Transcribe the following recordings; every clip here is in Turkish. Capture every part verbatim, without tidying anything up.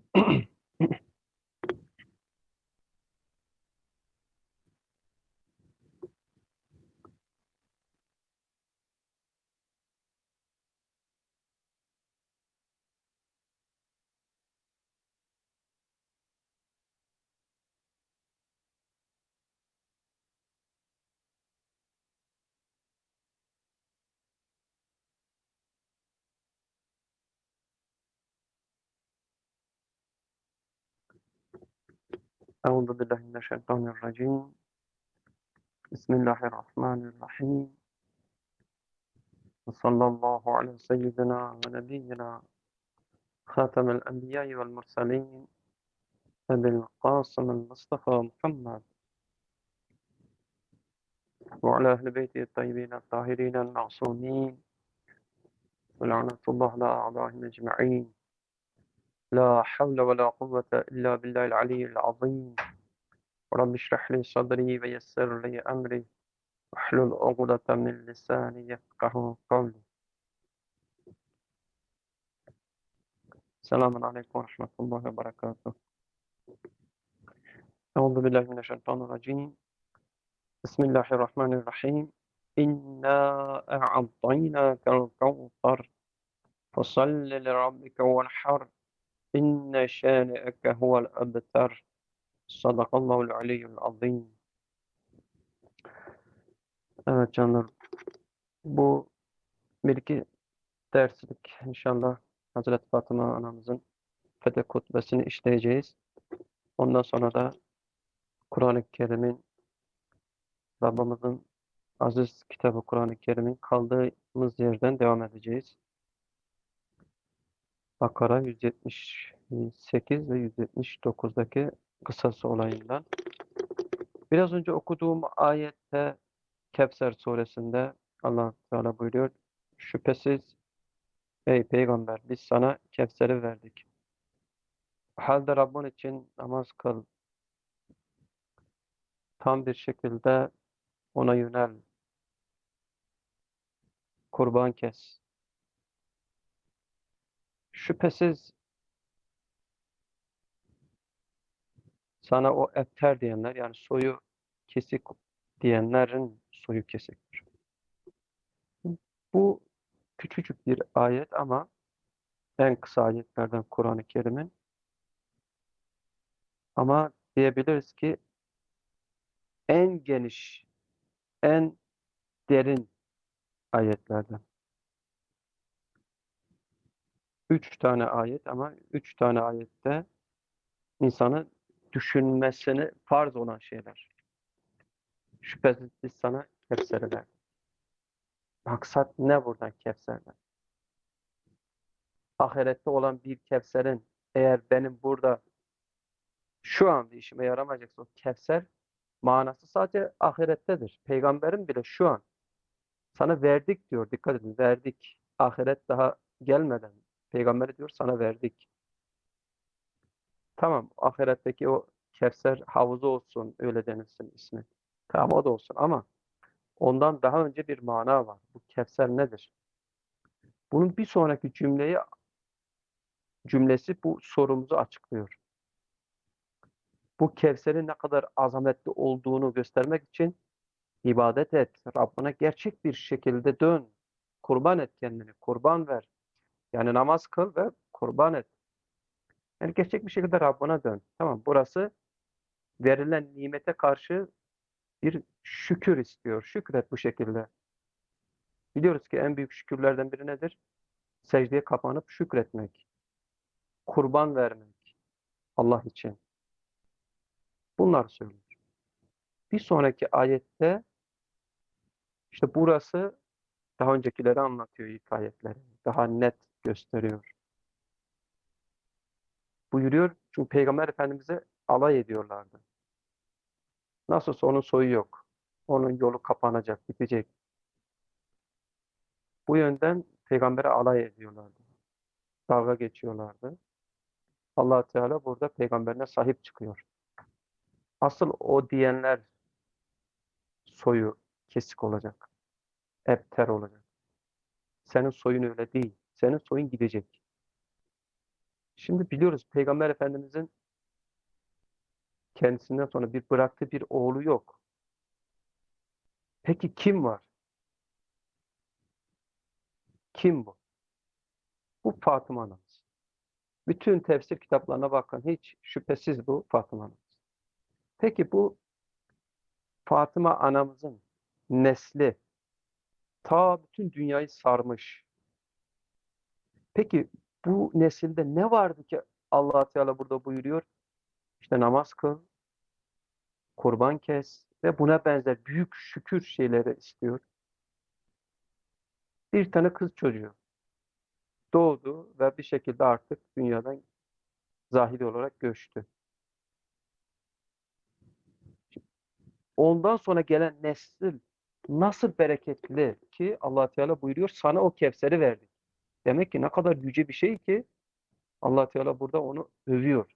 أعوذ بالله من الشيطان الرجيم بسم الله الرحمن الرحيم وصلى الله على سيدنا ونبينا خاتم الأنبياء والمرسلين أبي القاسم المصطفى محمد وعلى أهل بيته الطيبين الطاهرين المعصومين ولعنة الله على أعدائهم أجمعين لا حول ولا قوة إلا بالله العلي العظيم رب اشرح لي صدري ويسر لي أمري واحلل عقدة من لساني يفقه قولي. Selamun Aleyküm ve Rahmetullahi ve Berekatuhu. Euzu billahi mineşşeytanirracim. Bismillahirrahmanirrahim. İnna a'tainakel kevser. Fesalli li rabbike venhar. İnne şâni'eke huvel ebter. Sadakallahul aliyyul azim. Evet canlarım. Bu bir iki derslik inşallah Hazreti Fatıma anamızın Fetih Hutbesini işleyeceğiz. Ondan sonra da Kur'an-ı Kerim'in Rabbimizin aziz kitabı Kur'an-ı Kerim'in kaldığımız yerden devam edeceğiz. Bakara yüz yetmiş sekiz ve yüz yetmiş dokuzdaki kısası olayından. Biraz önce okuduğum ayette Kevser suresinde Allah Teala buyuruyor. Şüphesiz ey peygamber biz sana Kevser'i verdik. Halde Rabbin için namaz kıl. Tam bir şekilde ona yönel. Kurban kes. Şüphesiz sana o ebter diyenler yani soyu kesik diyenlerin soyu kesiktir. Bu küçücük bir ayet ama en kısa ayetlerden Kur'an-ı Kerim'in ama diyebiliriz ki en geniş, en derin ayetlerden. Üç tane ayet ama üç tane ayette insanın düşünmesini farz olan şeyler. Şüphesiz biz sana Kevser'i verdik. Maksat ne buradan Kevser'den? Ahirette olan bir Kevser'in eğer benim burada şu anda işime yaramayacaksa o Kevser manası sadece ahirettedir. Peygamberin bile şu an sana verdik diyor. Dikkat edin verdik. Ahiret daha gelmeden peygamberi diyor sana verdik. Tamam ahiretteki o Kevser havuzu olsun öyle denilsin ismi. Tamam o da olsun ama ondan daha önce bir mana var. Bu Kevser nedir? Bunun bir sonraki cümleyi cümlesi bu sorumuzu açıklıyor. Bu Kevser'in ne kadar azametli olduğunu göstermek için ibadet et. Rabbine gerçek bir şekilde dön. Kurban et kendini. Kurban ver. Yani namaz kıl ve kurban et. Yani gerçek bir şekilde Rabbine dön. Tamam. Burası verilen nimete karşı bir şükür istiyor. Şükret bu şekilde. Biliyoruz ki en büyük şükürlerden biri nedir? Secdeye kapanıp şükretmek. Kurban vermek. Allah için. Bunlar söylüyor. Bir sonraki ayette işte burası daha öncekileri anlatıyor ilk ayetleri. Daha net gösteriyor. Buyuruyor çünkü Peygamber Efendimiz'e alay ediyorlardı. Nasılsa onun soyu yok. Onun yolu kapanacak, bitecek. Bu yönden Peygamber'e alay ediyorlardı. Dalga geçiyorlardı. Allah Teala burada Peygamberine sahip çıkıyor. Asıl o diyenler soyu kesik olacak. Ebter olacak. Senin soyun öyle değil. Senin soyun gidecek. Şimdi biliyoruz Peygamber Efendimizin kendisinden sonra bir bıraktığı bir oğlu yok. Peki kim var? Kim bu? Bu Fatıma anamız. Bütün tefsir kitaplarına bakın. Hiç şüphesiz bu Fatıma anamız. Peki bu Fatıma anamızın nesli ta bütün dünyayı sarmış. Peki bu nesilde ne vardı ki Allah Teala burada buyuruyor? İşte namaz kıl, kurban kes ve buna benzer büyük şükür şeyleri istiyor. Bir tane kız çocuğu doğdu ve bir şekilde artık dünyadan zahiri olarak göçtü. Ondan sonra gelen nesil nasıl bereketli ki Allah Teala buyuruyor sana o Kevser'i verdik. Demek ki ne kadar yüce bir şey ki Allah Teala burada onu övüyor.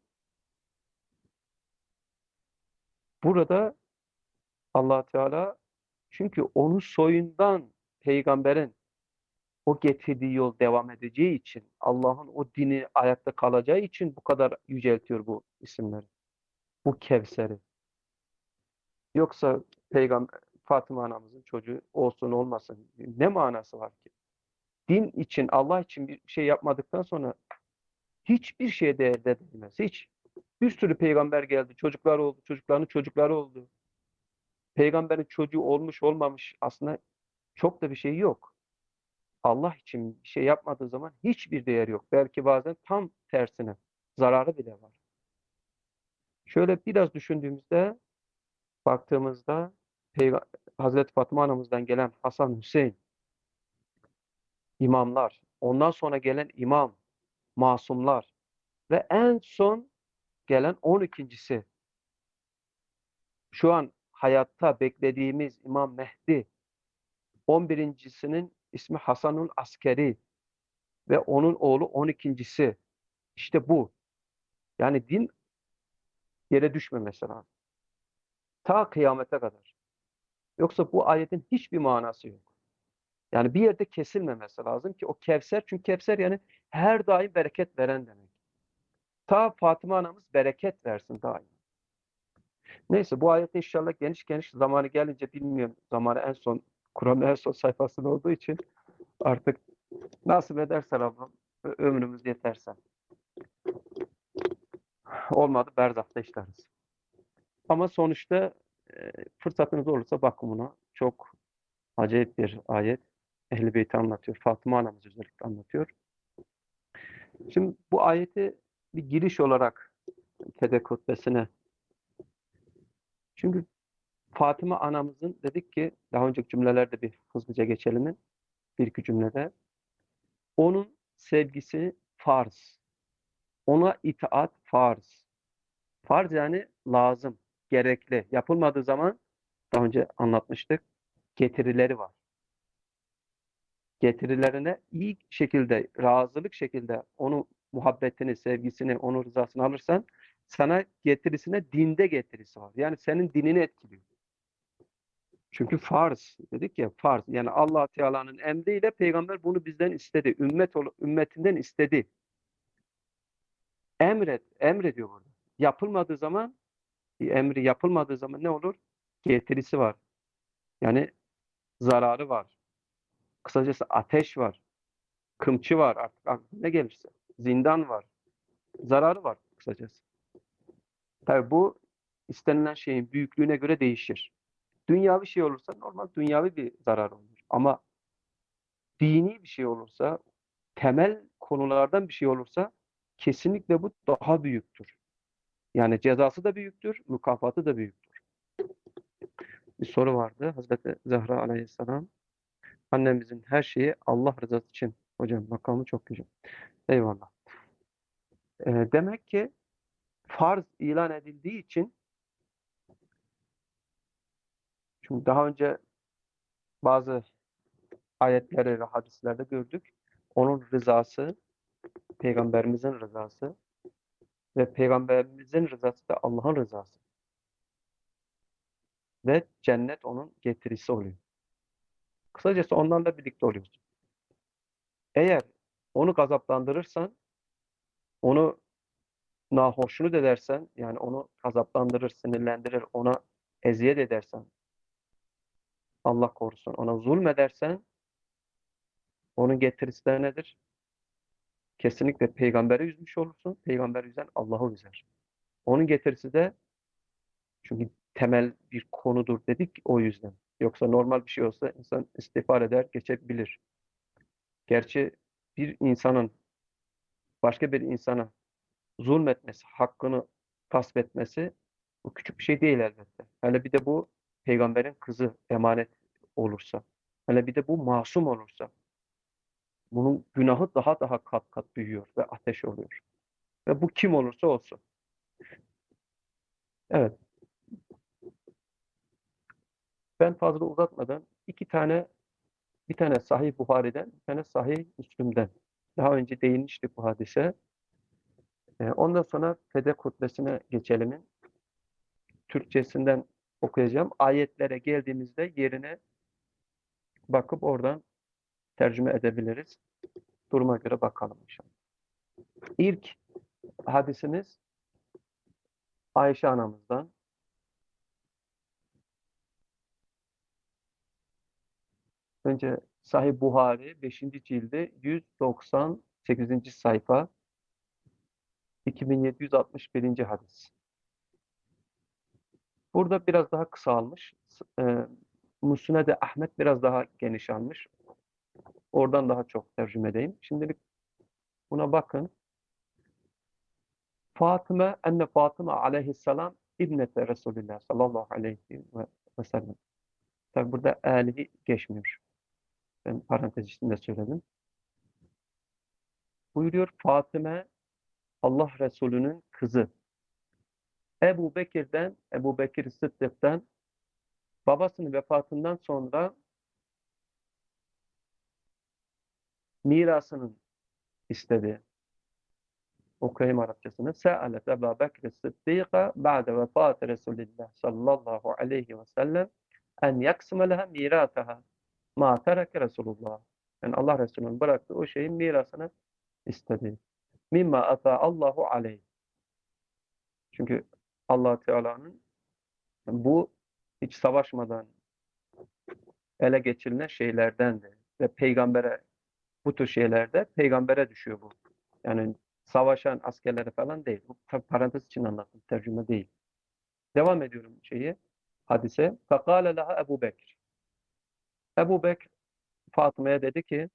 Burada Allah Teala çünkü onun soyundan peygamberin o getirdiği yol devam edeceği için Allah'ın o dini ayakta kalacağı için bu kadar yüceltiyor bu isimleri. Bu Kevser'i. Yoksa peygamber Fatıma anamızın çocuğu olsun olmasın ne manası var ki? Din için, Allah için bir şey yapmadıktan sonra hiçbir şeye değer edilmez. Hiç. Bir sürü peygamber geldi. Çocuklar oldu. Çocuklarının çocukları oldu. Peygamberin çocuğu olmuş olmamış aslında çok da bir şey yok. Allah için bir şey yapmadığı zaman hiçbir değer yok. Belki bazen tam tersine zararı bile var. Şöyle biraz düşündüğümüzde, baktığımızda Peyg- Hazreti Fatıma anamızdan gelen Hasan, Hüseyin, imamlar, ondan sonra gelen imam, masumlar ve en son gelen on ikincisi şu an hayatta beklediğimiz İmam Mehdi, on birincisinin ismi Hasanul Askeri ve onun oğlu on ikincisi. İşte bu. Yani din yere düşmemesi lazım. Ta kıyamete kadar. Yoksa bu ayetin hiçbir manası yok. Yani bir yerde kesilmemesi lazım ki o Kevser, çünkü Kevser yani her daim bereket veren demek. Ta Fatıma anamız bereket versin daim. Neyse bu ayette inşallah geniş geniş zamanı gelince bilmiyorum. Zamanı en son Kur'an'ın en son sayfasında olduğu için artık nasip ederse Rabbim ömrümüz yeterse. Olmadı berzahta işleriz. Ama sonuçta e, fırsatınız olursa bakın buna. Çok acayip bir ayet. Ehl-i Beyt'i anlatıyor. Fatıma anamız özellikle anlatıyor. Şimdi bu ayeti bir giriş olarak Tedek hutbesine. Çünkü Fatıma anamızın dedik ki daha önceki cümlelerde bir hızlıca geçelim. Bir iki cümlede. Onun sevgisi farz. Ona itaat farz. Farz yani lazım, gerekli. Yapılmadığı zaman daha önce anlatmıştık. Getirileri var. Getirilerine iyi şekilde, razılık şekilde onu muhabbetini, sevgisini, onun rızasını alırsan sana getirisine dinde getirisi var. Yani senin dinini etkiliyor. Çünkü farz dedik ya farz. Yani Allah Teala'nın emriyle peygamber bunu bizden istedi. Ümmet ümmetinden istedi. Emret, emrediyor burada. Yapılmadığı zaman bir emri yapılmadığı zaman ne olur? Getirisi var. Yani zararı var. Kısacası ateş var. Kımçı var artık aklına ne gelirse. Zindan var. Zararı var kısacası. Tabii bu istenilen şeyin büyüklüğüne göre değişir. Dünyavi şey olursa normal dünyavi bir zarar olur. Ama dini bir şey olursa, temel konulardan bir şey olursa kesinlikle bu daha büyüktür. Yani cezası da büyüktür, mükafatı da büyüktür. Bir soru vardı. Hazreti Zahra Aleyhisselam annemizin her şeyi Allah rızası için. Hocam makamı çok güzel. Eyvallah. Ee, demek ki farz ilan edildiği için çünkü daha önce bazı ayetleri ve hadislerde gördük. Onun rızası, peygamberimizin rızası ve peygamberimizin rızası da Allah'ın rızası. Ve cennet onun getirisi oluyor. Kısacası onlarla birlikte oluyorsun. Eğer onu gazaplandırırsan onu nahoşnut edersen, yani onu gazaplandırır, sinirlendirir, ona eziyet edersen, Allah korusun, ona zulmedersen, onun getirisi de nedir? Kesinlikle peygamberi üzmüş olursun. Peygamber üzen Allah'ı üzer. Onun getirisi de, çünkü temel bir konudur dedik o yüzden. Yoksa normal bir şey olsa insan istiğfar eder, geçebilir. Gerçi bir insanın başka bir insana zulmetmesi, hakkını gasp etmesi bu küçük bir şey değil elbette. Hele bir de bu peygamberin kızı emanet olursa, hele bir de bu masum olursa, bunun günahı daha daha kat kat büyüyor ve ateş oluyor. Ve bu kim olursa olsun. Evet, ben fazla uzatmadan iki tane, bir tane Sahih Buhari'den, bir tane Sahih Müslim'den. Daha önce değinmiştik bu hadise. Ee, ondan sonra Fede Kutbesi'ne geçelim. Türkçesinden okuyacağım. Ayetlere geldiğimizde yerine bakıp oradan tercüme edebiliriz. Duruma göre bakalım inşallah. İlk hadisimiz Ayşe anamızdan. Önce Sahih Buhari beşinci cildi yüz doksan sekizinci sayfa, iki bin yedi yüz altmış birinci hadis. Burada biraz daha kısa almış. E, Musned-i Ahmet biraz daha geniş almış. Oradan daha çok tercüme edeyim. Şimdilik buna bakın. Fatıma, enne Fatıma aleyhisselam İbnete Resulullah sallallahu aleyhi ve sellem. Tabi burada alihi geçmiyor. Ben parantez içinde söyledim. Buyuruyor Fatıma, Allah Resulü'nün kızı. Ebu Bekir'den, Ebu Bekir Sıddık'tan, babasının vefatından sonra mirasının istedi. Okuyayım Arapçasını. Se'alet Ebu Bekir Sıddık'a ba'de vefatı Resulullah sallallahu aleyhi ve sellem en yaksıme leha mirataha ma tereke Resulullah. Yani Allah Resulü'nün bıraktığı o şeyin mirasını istedi. Mimma ata Allahu aleyh. Çünkü Allah Teala'nın bu hiç savaşmadan ele geçirilen şeylerdendi. Ve peygambere, bu tür şeylerde peygambere düşüyor bu. Yani savaşan askerlere falan değil. Bu tabii parantez için anlattım. Tercüme değil. Devam ediyorum şeyi. Hadise. Fekale leha Ebu Bekir. Ebu Bekir Fatıma'ya dedi ki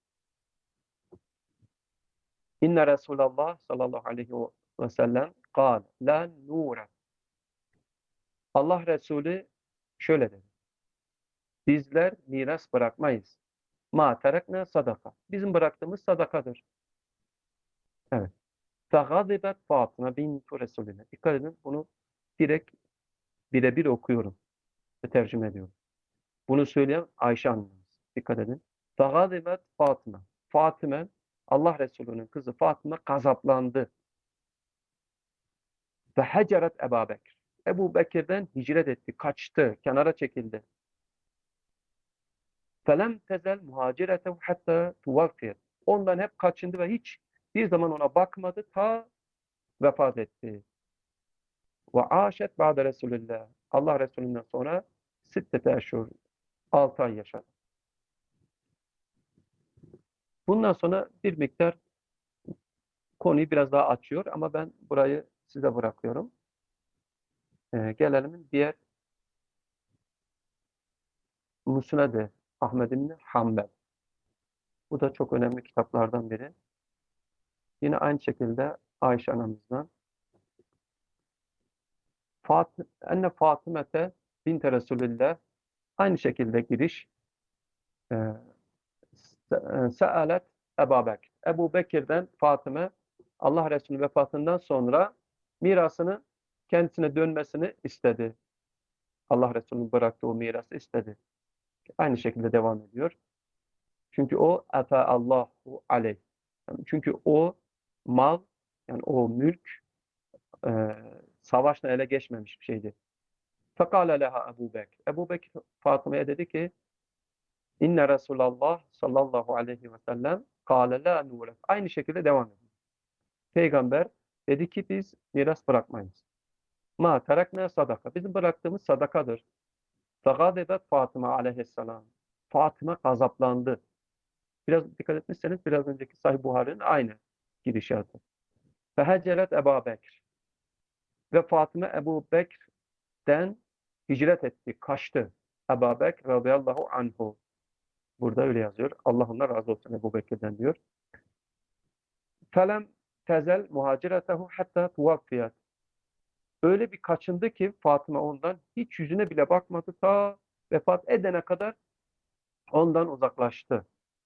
İnne Resulallah sallallahu aleyhi ve sellem kal la nure. Allah Resulü şöyle dedi. Bizler miras bırakmayız. Ma terekne sadaka. Bizim bıraktığımız sadakadır. Evet. Fegazibet Fatıma bintu Resulüne. Dikkat edin, bunu direkt birebir okuyorum ve tercüme ediyorum. Bunu söyleyen Ayşe annemiz. Dikkat edin. Fegazibet Fatıma. Fatıma, Allah Resulü'nün kızı Fatıma gazaplandı. Ve heceret Ebu Bekir. Ebu Bekir'den hicret etti, kaçtı, kenara çekildi. Felem tezel muhaciretehu hatta tuvaffiyet. Ondan hep kaçındı ve hiç bir zaman ona bakmadı ta vefat etti. Ve aşet ba'de Resulillah. Allah Resulü'nden sonra sittete eşhur, altı ay yaşadı. Bundan sonra bir miktar konuyu biraz daha açıyor ama ben burayı size bırakıyorum. Ee, gelelim diğer Musned-i Ahmed İbni Hanbel. Bu da çok önemli kitaplardan biri. Yine aynı şekilde Ayşe anamızdan. Fat enne Fatımete binte Resulillah. Aynı şekilde giriş. Ee, Sealet Ebu Bekir. Ebu Bekir'den Fatıma Allah Resulü vefatından sonra mirasını kendisine dönmesini istedi. Allah Resulü'nün bıraktığı o mirası istedi. Aynı şekilde devam ediyor. Çünkü o ata Allahu aleyh. Yani çünkü o mal, yani o mülk e, savaşla ele geçmemiş bir şeydi. Fekale leha Ebu Bekir. Ebu Bekir Fatıma'ya dedi ki İnne Resulallah sallallahu aleyhi ve sellem kâle la nûrek. Aynı şekilde devam ediyor. Peygamber Dedi ki biz miras bırakmayız. Ma terakne sadaka. Bizim bıraktığımız sadakadır. Fegâdebet Fatıma aleyhisselam. Fatıma gazaplandı. Biraz dikkat etmişseniz biraz önceki Sahih Buhari'nin aynı gidişatı. Feheceret Ebu Bekir. Ve Fatıma Ebu Bekir'den hicret etti, kaçtı. Ebu Bekir radıyallahu anhu. Burada öyle yazıyor. Allah ondan razı olsun Ebu Bekir'den diyor. Felem tezel muhaciretehu hatta tuvaffiyat. Öyle bir kaçındı ki Fatıma ondan hiç yüzüne bile bakmadı. Ta vefat edene kadar ondan uzaklaştı.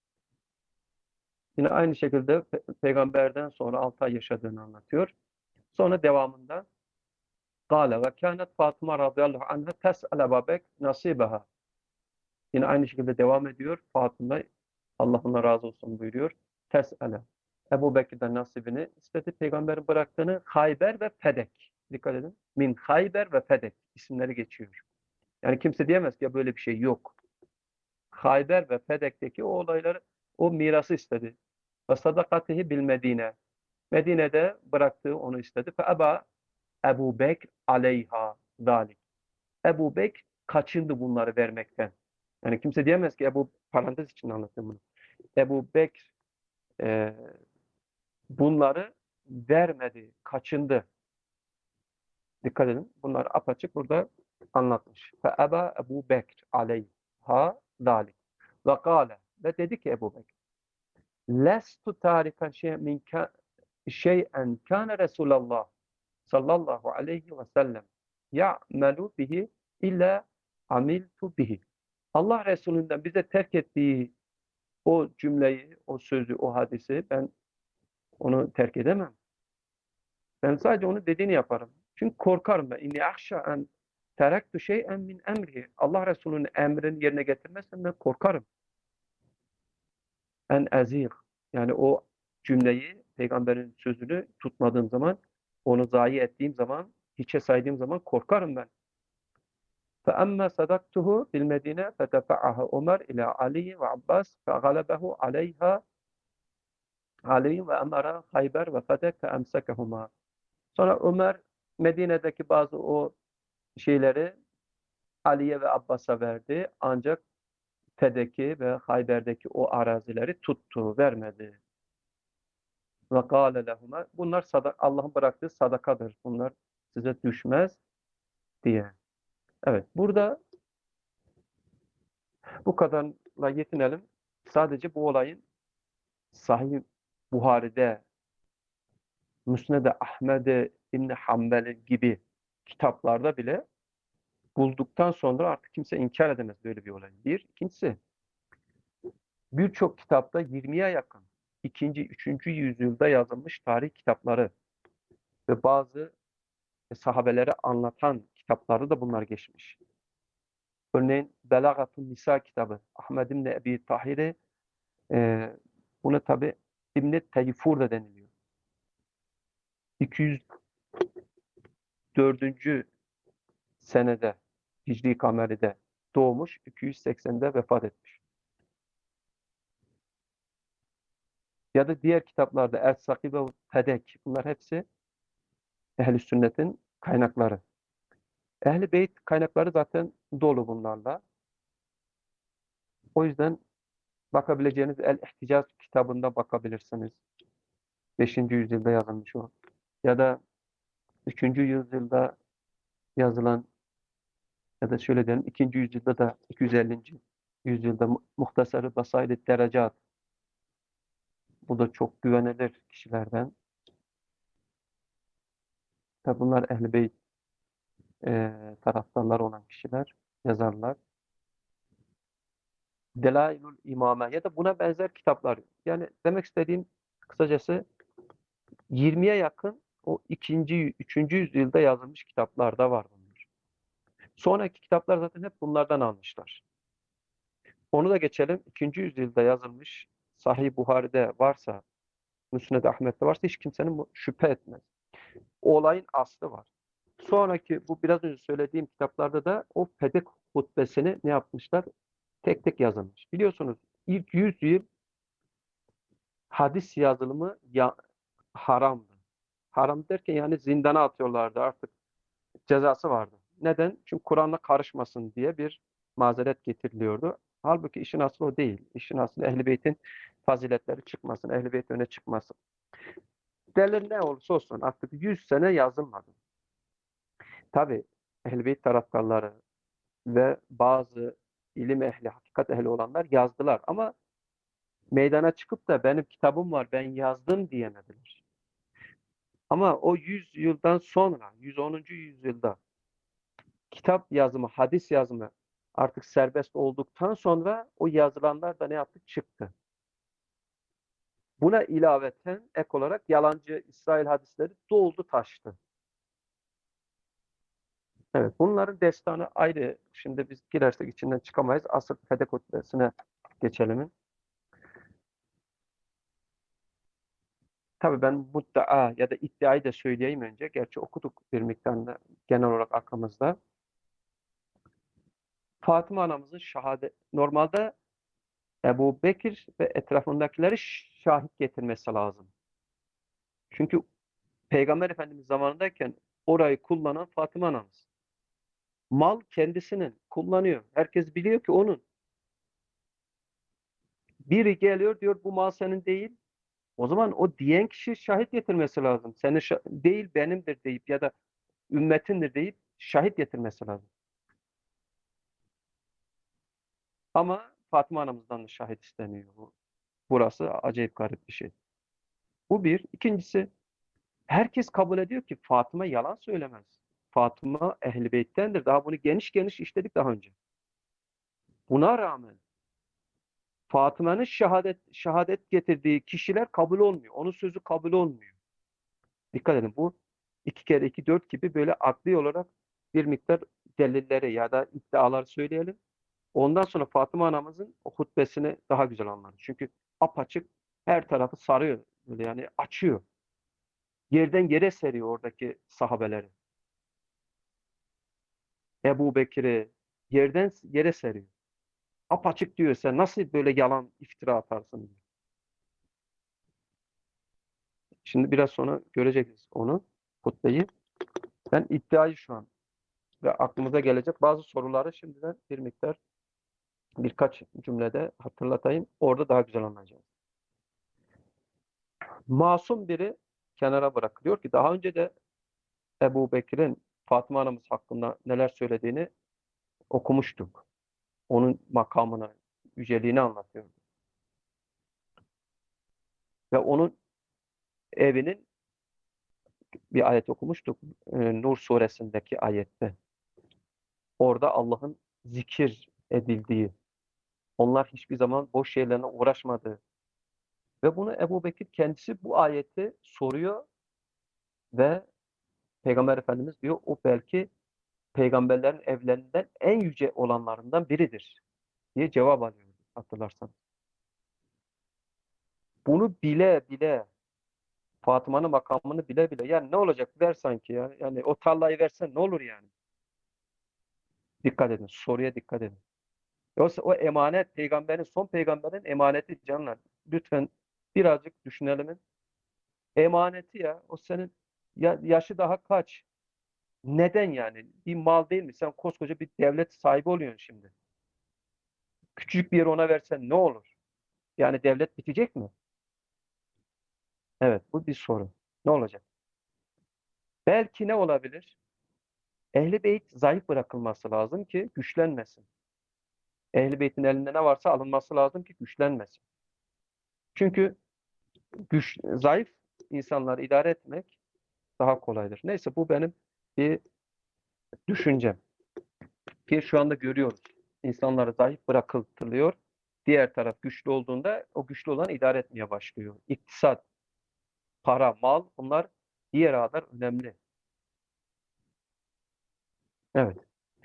Yine aynı şekilde pe- peygamberden sonra altı ay yaşadığını anlatıyor. Sonra devamında Kâle ve kânet Fatıma radıyallahu anha tes'el Ebu Bekir nasibeha. Yine aynı şekilde devam ediyor. Fatıma Allah ona razı olsun buyuruyor. Tes'ele. Ebu Bekir'den nasibini istedi. Peygamberin bıraktığını Hayber ve Fedek. Dikkat edin. Min Hayber ve Fedek isimleri geçiyor. Yani kimse diyemez ki ya böyle bir şey yok. Hayber ve Fedek'teki o olayları, o mirası istedi. Ve sadakatihi bil Medine. Medine'de bıraktığı onu istedi. Fe eba Ebu Bekir aleyha zalik. Ebu Bekir kaçındı bunları vermekten. Yani kimse diyemez ki Ebu, parantez için anlattım bunu. Ebu Bekir e, bunları vermedi, kaçındı. Dikkat edin. Bunlar apaçık burada anlatmış. Fe eba Ebu Bekir aleyha zalik. Ve kâle. Ve dedi ki Ebu Bekir. Lestu tarikan şey'en min şey'en kâne Resulallah sallallahu aleyhi ve sellem ya'melu bihi illa amiltu bihi. Allah Resulü'nden bize terk ettiği o cümleyi, o sözü, o hadisi ben onu terk edemem. Ben sadece onu dediğini yaparım. Çünkü korkarım ben. İnni ahşa en teraktu şey'en min emrihi. Allah Resulü'nün emrini yerine getirmezsem ben korkarım. En ezir. Yani o cümleyi, peygamberin sözünü tutmadığım zaman, onu zayi ettiğim zaman, hiçe saydığım zaman korkarım ben. فَأَمَّا صَدَقْتُهُ بِالْمَدِينَةِ فَدَفَعَهَا عُمَرْ إِلَى عَلِيٍّ وَعَبَّاسٍ فَغَلَبَهُ عَلَيْهَا عَلِيٌّ وَأَمَرَ خَيْبَرَ وَفَدَكَ فَأَمْسَكَهُمَا. Sonra Ömer Medine'deki bazı o şeyleri Ali'ye ve Abbas'a verdi. Ancak Fedek'i ve Hayber'deki o arazileri tuttu, vermedi. Ve kâle lehuma. Bunlar sadak, Allah'ın bıraktığı sadakadır. Bunlar size düşmez diye. Evet, burada bu kadarla yetinelim. Sadece bu olayın Sahih Buhari'de, Müsned-i Ahmed İbn Hanbel gibi kitaplarda bile bulduktan sonra artık kimse inkar edemez böyle bir olayı. Bir. İkincisi, birçok kitapta yirmiye yakın ikinci, üçüncü yüzyılda yazılmış tarih kitapları ve bazı sahabeleri anlatan kitaplarda da bunlar geçmiş. Örneğin Belagatun Nisa kitabı Ahmed İbni Ebi Tahir'i e, buna tabi İbni Teyfur da deniliyor. iki yüz dördüncü senede Hicri Kameri'de doğmuş, iki yüz seksende vefat etmiş. Ya da diğer kitaplarda Er-Sakibe ve Fedek, bunlar hepsi Ehl-i Sünnet'in kaynakları. Ehl-i Beyt kaynakları zaten dolu bunlarla. O yüzden bakabileceğiniz El-İhticaz kitabında bakabilirsiniz. beşinci yüzyılda yazılmış o. Ya da üçüncü yüzyılda yazılan ya da şöyle diyelim ikinci yüzyılda da iki yüz ellinci yüzyılda Muhtasar-ı Basair-i Derecat. Bu da çok güvenilir kişilerden. Tabi bunlar Ehl-i Beyt e, taraftarlar olan kişiler, yazarlar. Delailül İmame ya da buna benzer kitaplar. Yani demek istediğim kısacası yirmiye yakın o ikinci, üçüncü yüzyılda yazılmış kitaplarda var bunlar. Sonraki kitaplar zaten hep bunlardan almışlar. Onu da geçelim. ikinci yüzyılda yazılmış Sahih Buhari'de varsa, Müsned Ahmet'te varsa hiç kimsenin bu şüphe etmez. O olayın aslı var. Sonraki bu biraz önce söylediğim kitaplarda da o Fedek hutbesini ne yapmışlar? Tek tek yazılmış. Biliyorsunuz ilk yüz yıl hadis yazılımı ya, haramdı. Haram derken yani zindana atıyorlardı artık. Cezası vardı. Neden? Çünkü Kur'an'la karışmasın diye bir mazeret getiriliyordu. Halbuki işin aslı o değil. İşin aslı Ehl-i Beyt'in faziletleri çıkmasın, Ehl-i Beyt öne çıkmasın. Delil ne olursa olsun artık yüz sene yazılmadı. Tabii Ehl-i Beyt taraftarları ve bazı ilim ehli, hakikat ehli olanlar yazdılar ama meydana çıkıp da benim kitabım var, ben yazdım diyemediler. Ama o yüz yıldan sonra, yüz onuncu yüzyılda kitap yazımı, hadis yazımı artık serbest olduktan sonra o yazılanlar da ne yaptı? Çıktı. Buna ilaveten ek olarak yalancı İsrail hadisleri doldu taştı. Evet, bunların destanı ayrı. Şimdi biz girersek içinden çıkamayız. Asıl Fedek hutbesine geçelim. Tabii ben muddua ya da iddiayı da söyleyeyim önce. Gerçi okuduk bir miktarında genel olarak aklımızda. Fatıma anamızın şehadet, normalde Ebu Bekir ve etrafındakileri şahit getirmesi lazım. Çünkü Peygamber Efendimiz zamanındayken orayı kullanan Fatıma anamız. Mal kendisinin, kullanıyor. Herkes biliyor ki onun. Biri geliyor diyor bu mal senin değil. O zaman o diyen kişi şahit getirmesi lazım. Senin değil benimdir deyip ya da ümmetindir deyip şahit getirmesi lazım. Ama Fatıma anamızdan da şahit isteniyor. Bu. Burası acayip garip bir şey. Bu bir. İkincisi herkes kabul ediyor ki Fatıma yalan söylemez. Fatıma Ehl-i Beyt'tendir. Daha bunu geniş geniş işledik daha önce. Buna rağmen Fatıma'nın şehadet, şehadet getirdiği kişiler kabul olmuyor. Onun sözü kabul olmuyor. Dikkat edin bu iki kere iki dört gibi böyle akli olarak bir miktar delilleri ya da iddialar söyleyelim. Ondan sonra Fatıma anamızın o hutbesini daha güzel anlarız. Çünkü apaçık her tarafı sarıyor. Böyle yani açıyor. Yerden yere seriyor oradaki sahabeleri. Ebu Bekir'i yerden yere seriyor. Apaçık diyor sen nasıl böyle yalan iftira atarsın diyor. Şimdi biraz sonra göreceğiz onu, hutbeyi. Ben iddiayı şu an ve aklımıza gelecek bazı soruları şimdiden bir miktar birkaç cümlede hatırlatayım. Orada daha güzel anlayacağız. Masum biri kenara bırakılıyor ki daha önce de Ebu Bekir'in Fatıma anamız hakkında neler söylediğini okumuştuk. Onun makamını, yüceliğini anlatıyordu. Ve onun evinin bir ayet okumuştuk. e, Nur suresindeki ayette. Orada Allah'ın zikir edildiği, onlar hiçbir zaman boş şeylerine uğraşmadığı ve bunu Ebu Bekir kendisi bu ayeti soruyor ve Peygamber Efendimiz diyor o belki peygamberlerin evlerinden en yüce olanlarından biridir diye cevap alıyor hatırlarsan. Bunu bile bile Fatıma'nın makamını bile bile yani ne olacak ver sanki ya. Yani o tarlayı versen ne olur yani? Dikkat edin. Soruya dikkat edin. Yoksa o emanet peygamberin son peygamberin emaneti canlar. Lütfen birazcık düşünelim. Emaneti ya. O senin ya, yaşı daha kaç? Neden yani? Bir mal değil mi? Sen koskoca bir devlet sahibi oluyorsun şimdi. Küçücük bir yer ona versen ne olur? Yani devlet bitecek mi? Evet, bu bir soru. Ne olacak? Belki ne olabilir? Ehl-i Beyt zayıf bırakılması lazım ki güçlenmesin. Ehl-i Beyt'in elinde ne varsa alınması lazım ki güçlenmesin. Çünkü güç, zayıf insanları idare etmek daha kolaydır. Neyse bu benim bir düşüncem. Ki şu anda görüyoruz. İnsanları zayıf bırakılıyor. Diğer taraf güçlü olduğunda o güçlü olan idare etmeye başlıyor. İktisat, para, mal bunlar diğer kadar önemli. Evet.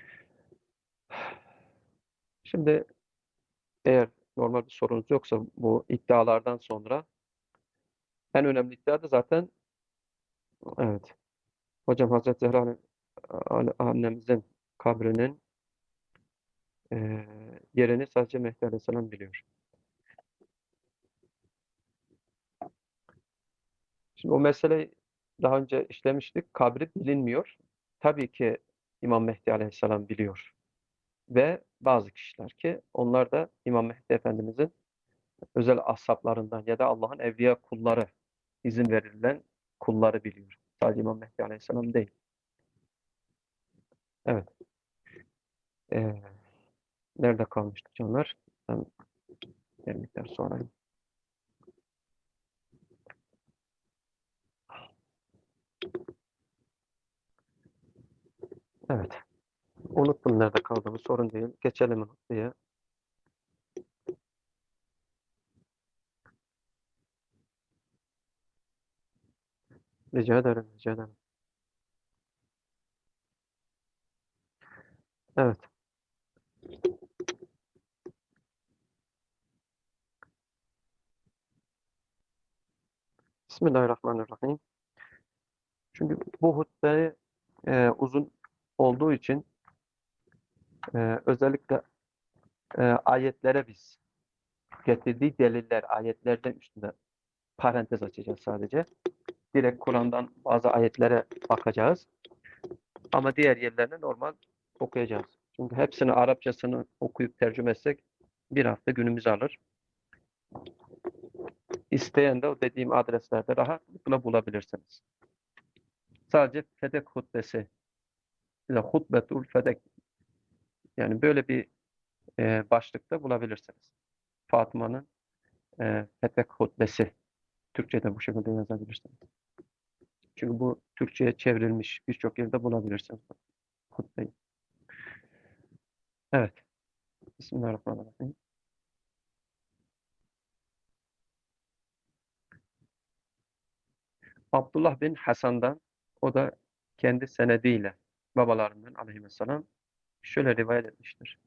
Şimdi eğer normal bir sorunuz yoksa bu iddialardan sonra en önemli iddia da zaten evet. Hocam Hazreti Zehra annemizin kabrinin e, yerini sadece Mehdi Aleyhisselam biliyor. Şimdi o mesele daha önce işlemiştik. Kabri bilinmiyor. Tabii ki İmam Mehdi Aleyhisselam biliyor. Ve bazı kişiler ki onlar da İmam Mehdi Efendimizin özel ashablarından ya da Allah'ın evliya kulları, izin verilen kulları biliyor. Sadece İmam Mehdi Aleyhisselam değil. Evet. Ee, nerede kalmıştık canlar? Ben bir miktar sorayım. Evet. Unuttum nerede kaldığımı, sorun değil. Geçelim diye. Rica ederim, rica ederim. Evet. Bismillahirrahmanirrahim. Çünkü bu hutbe e, uzun olduğu için e, özellikle e, ayetlere biz getirdiği deliller, ayetlerden üstünde parantez açacağız sadece. Direkt Kur'an'dan bazı ayetlere bakacağız. Ama diğer yerlerini normal okuyacağız. Çünkü hepsini Arapçasını okuyup tercüme etsek bir hafta günümüzü alır. İsteyen de o dediğim adreslerde rahatlıkla bulabilirsiniz. Sadece Fedek hutbesi, ile hutbetul Fedek, yani böyle bir e, başlıkta bulabilirsiniz. Fatıma'nın e, Fedek hutbesi. Türkçe'de bu şekilde yazabilirsiniz. Çünkü bu Türkçe'ye çevrilmiş, birçok yerde bulabilirsiniz bu hutbeyi. Evet. Bismillahirrahmanirrahim. Abdullah bin Hasan'dan, o da kendi senediyle babalarından aleyhisselam şöyle rivayet etmiştir.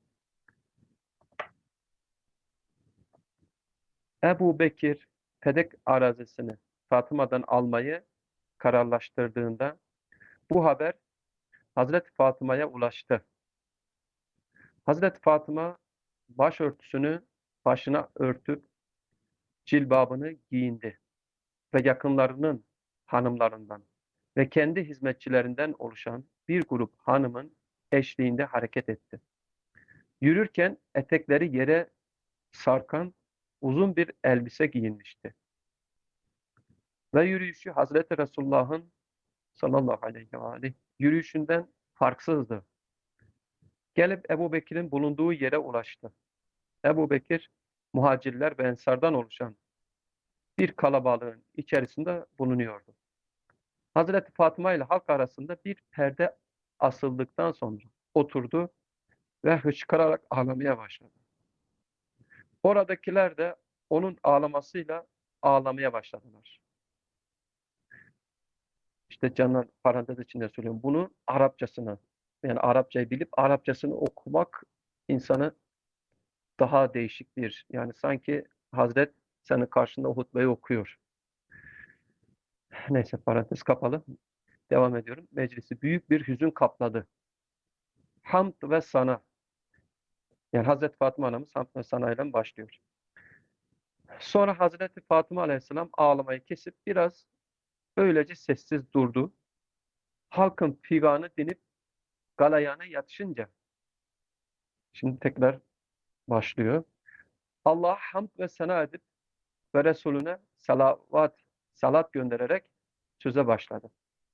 Ebu Bekir Fedek arazisini Fatıma'dan almayı kararlaştırdığında bu haber Hazreti Fatıma'ya ulaştı. Hazreti Fatıma başörtüsünü başına örtüp cilbabını giyindi ve yakınlarının hanımlarından ve kendi hizmetçilerinden oluşan bir grup hanımın eşliğinde hareket etti. Yürürken etekleri yere sarkan uzun bir elbise giyinmişti. Ve yürüyüşü Hazreti Resulullah'ın sallallahu aleyhi ve aleyh yürüyüşünden farksızdı. Gelip Ebu Bekir'in bulunduğu yere ulaştı. Ebu Bekir, muhacirler ve ensardan oluşan bir kalabalığın içerisinde bulunuyordu. Hazreti Fatıma ile halk arasında bir perde asıldıktan sonra oturdu ve hıçkırarak ağlamaya başladı. Oradakiler de onun ağlamasıyla ağlamaya başladılar. İşte canlar parantez içinde söylüyorum. Bunu Arapçasını, yani Arapçayı bilip Arapçasını okumak insanı daha değişik bir, yani sanki Hazret senin karşında o hutbeyi okuyor. Neyse, parantez kapalı. Devam ediyorum. Meclisi büyük bir hüzün kapladı. Hamd ve sana. Yani Hazreti Fatıma anamız hamd ve sana ile başlıyor. Sonra Hazreti Fatıma aleyhisselam ağlamayı kesip biraz öylece sessiz durdu. Halkın figanı dinip galayana yatışınca, şimdi tekrar başlıyor. Allah'a hamd ve sena edip ve Resulüne salavat, salat göndererek söze başladı.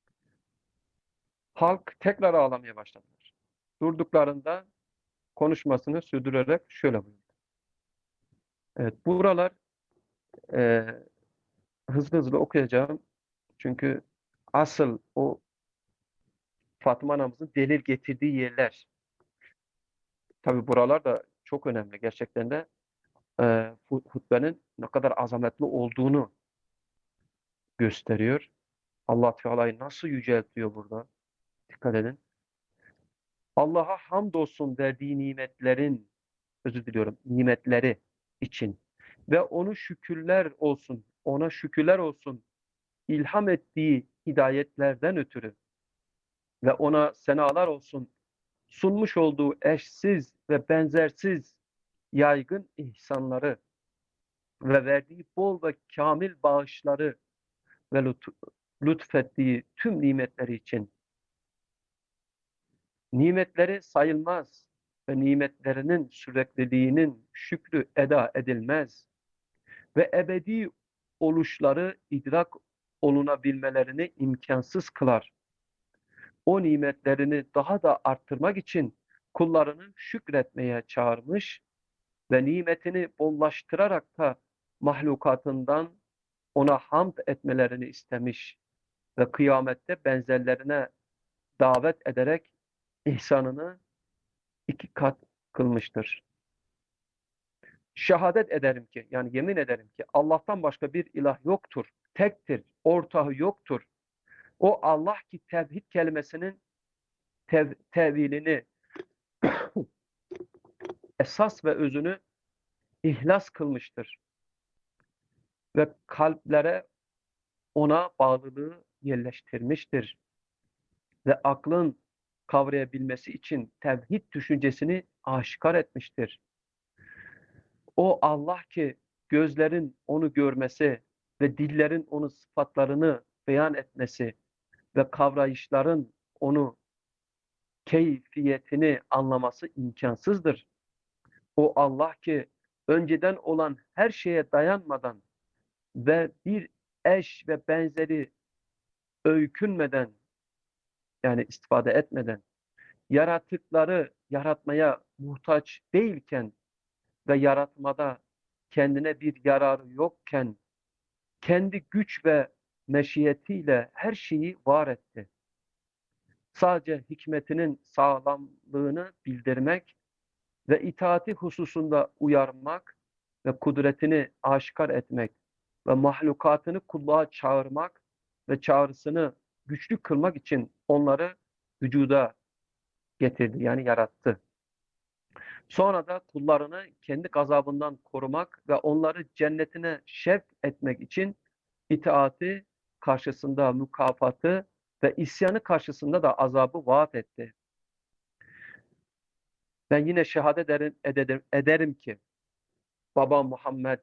Halk tekrar ağlamaya başladılar. Durduklarında konuşmasını sürdürerek şöyle buyurdu. Evet, buralar e, hızlı hızlı okuyacağım. Çünkü asıl o Fatıma anamızın delil getirdiği yerler. Tabi buralar da çok önemli. Gerçekten de e, hutbenin ne kadar azametli olduğunu gösteriyor. Allah Teala'yı nasıl yüceltiyor burada. Dikkat edin. Allah'a hamdolsun verdiği nimetlerin, özür diliyorum, nimetleri için ve onu şükürler olsun, ona şükürler olsun ilham ettiği hidayetlerden ötürü ve ona senalar olsun sunmuş olduğu eşsiz ve benzersiz yaygın ihsanları ve verdiği bol ve kamil bağışları ve lütfettiği tüm nimetleri için. Nimetleri sayılmaz ve nimetlerinin sürekliliğinin şükrü eda edilmez ve ebedi oluşları idrak olunabilmelerini imkansız kılar. O nimetlerini daha da arttırmak için kullarını şükretmeye çağırmış ve nimetini bollaştırarak da mahlukatından ona hamd etmelerini istemiş ve kıyamette benzerlerine davet ederek ihsanını iki kat kılmıştır. Şehadet ederim ki, yani yemin ederim ki Allah'tan başka bir ilah yoktur, tektir, ortağı yoktur. O Allah ki tevhid kelimesinin tev tevilini, esas ve özünü ihlas kılmıştır ve kalplere ona bağlılığı yerleştirmiştir ve aklın kavrayabilmesi için tevhid düşüncesini aşikar etmiştir. O Allah ki gözlerin onu görmesi ve dillerin onun sıfatlarını beyan etmesi ve kavrayışların onu keyfiyetini anlaması imkansızdır. O Allah ki önceden olan her şeye dayanmadan ve bir eş ve benzeri öykünmeden, yani istifade etmeden, yaratıkları yaratmaya muhtaç değilken ve yaratmada kendine bir yararı yokken kendi güç ve meşiyetiyle her şeyi var etti. Sadece hikmetinin sağlamlığını bildirmek ve itaati hususunda uyarmak ve kudretini aşikar etmek ve mahlukatını kulluğa çağırmak ve çağrısını güçlü kılmak için onları vücuda getirdi, yani yarattı. Sonra da kullarını kendi gazabından korumak ve onları cennetine şevk etmek için itaati karşısında mükafatı ve isyanı karşısında da azabı vaat etti. Ben yine şehadet ederim, ederim, ederim ki Baba Muhammed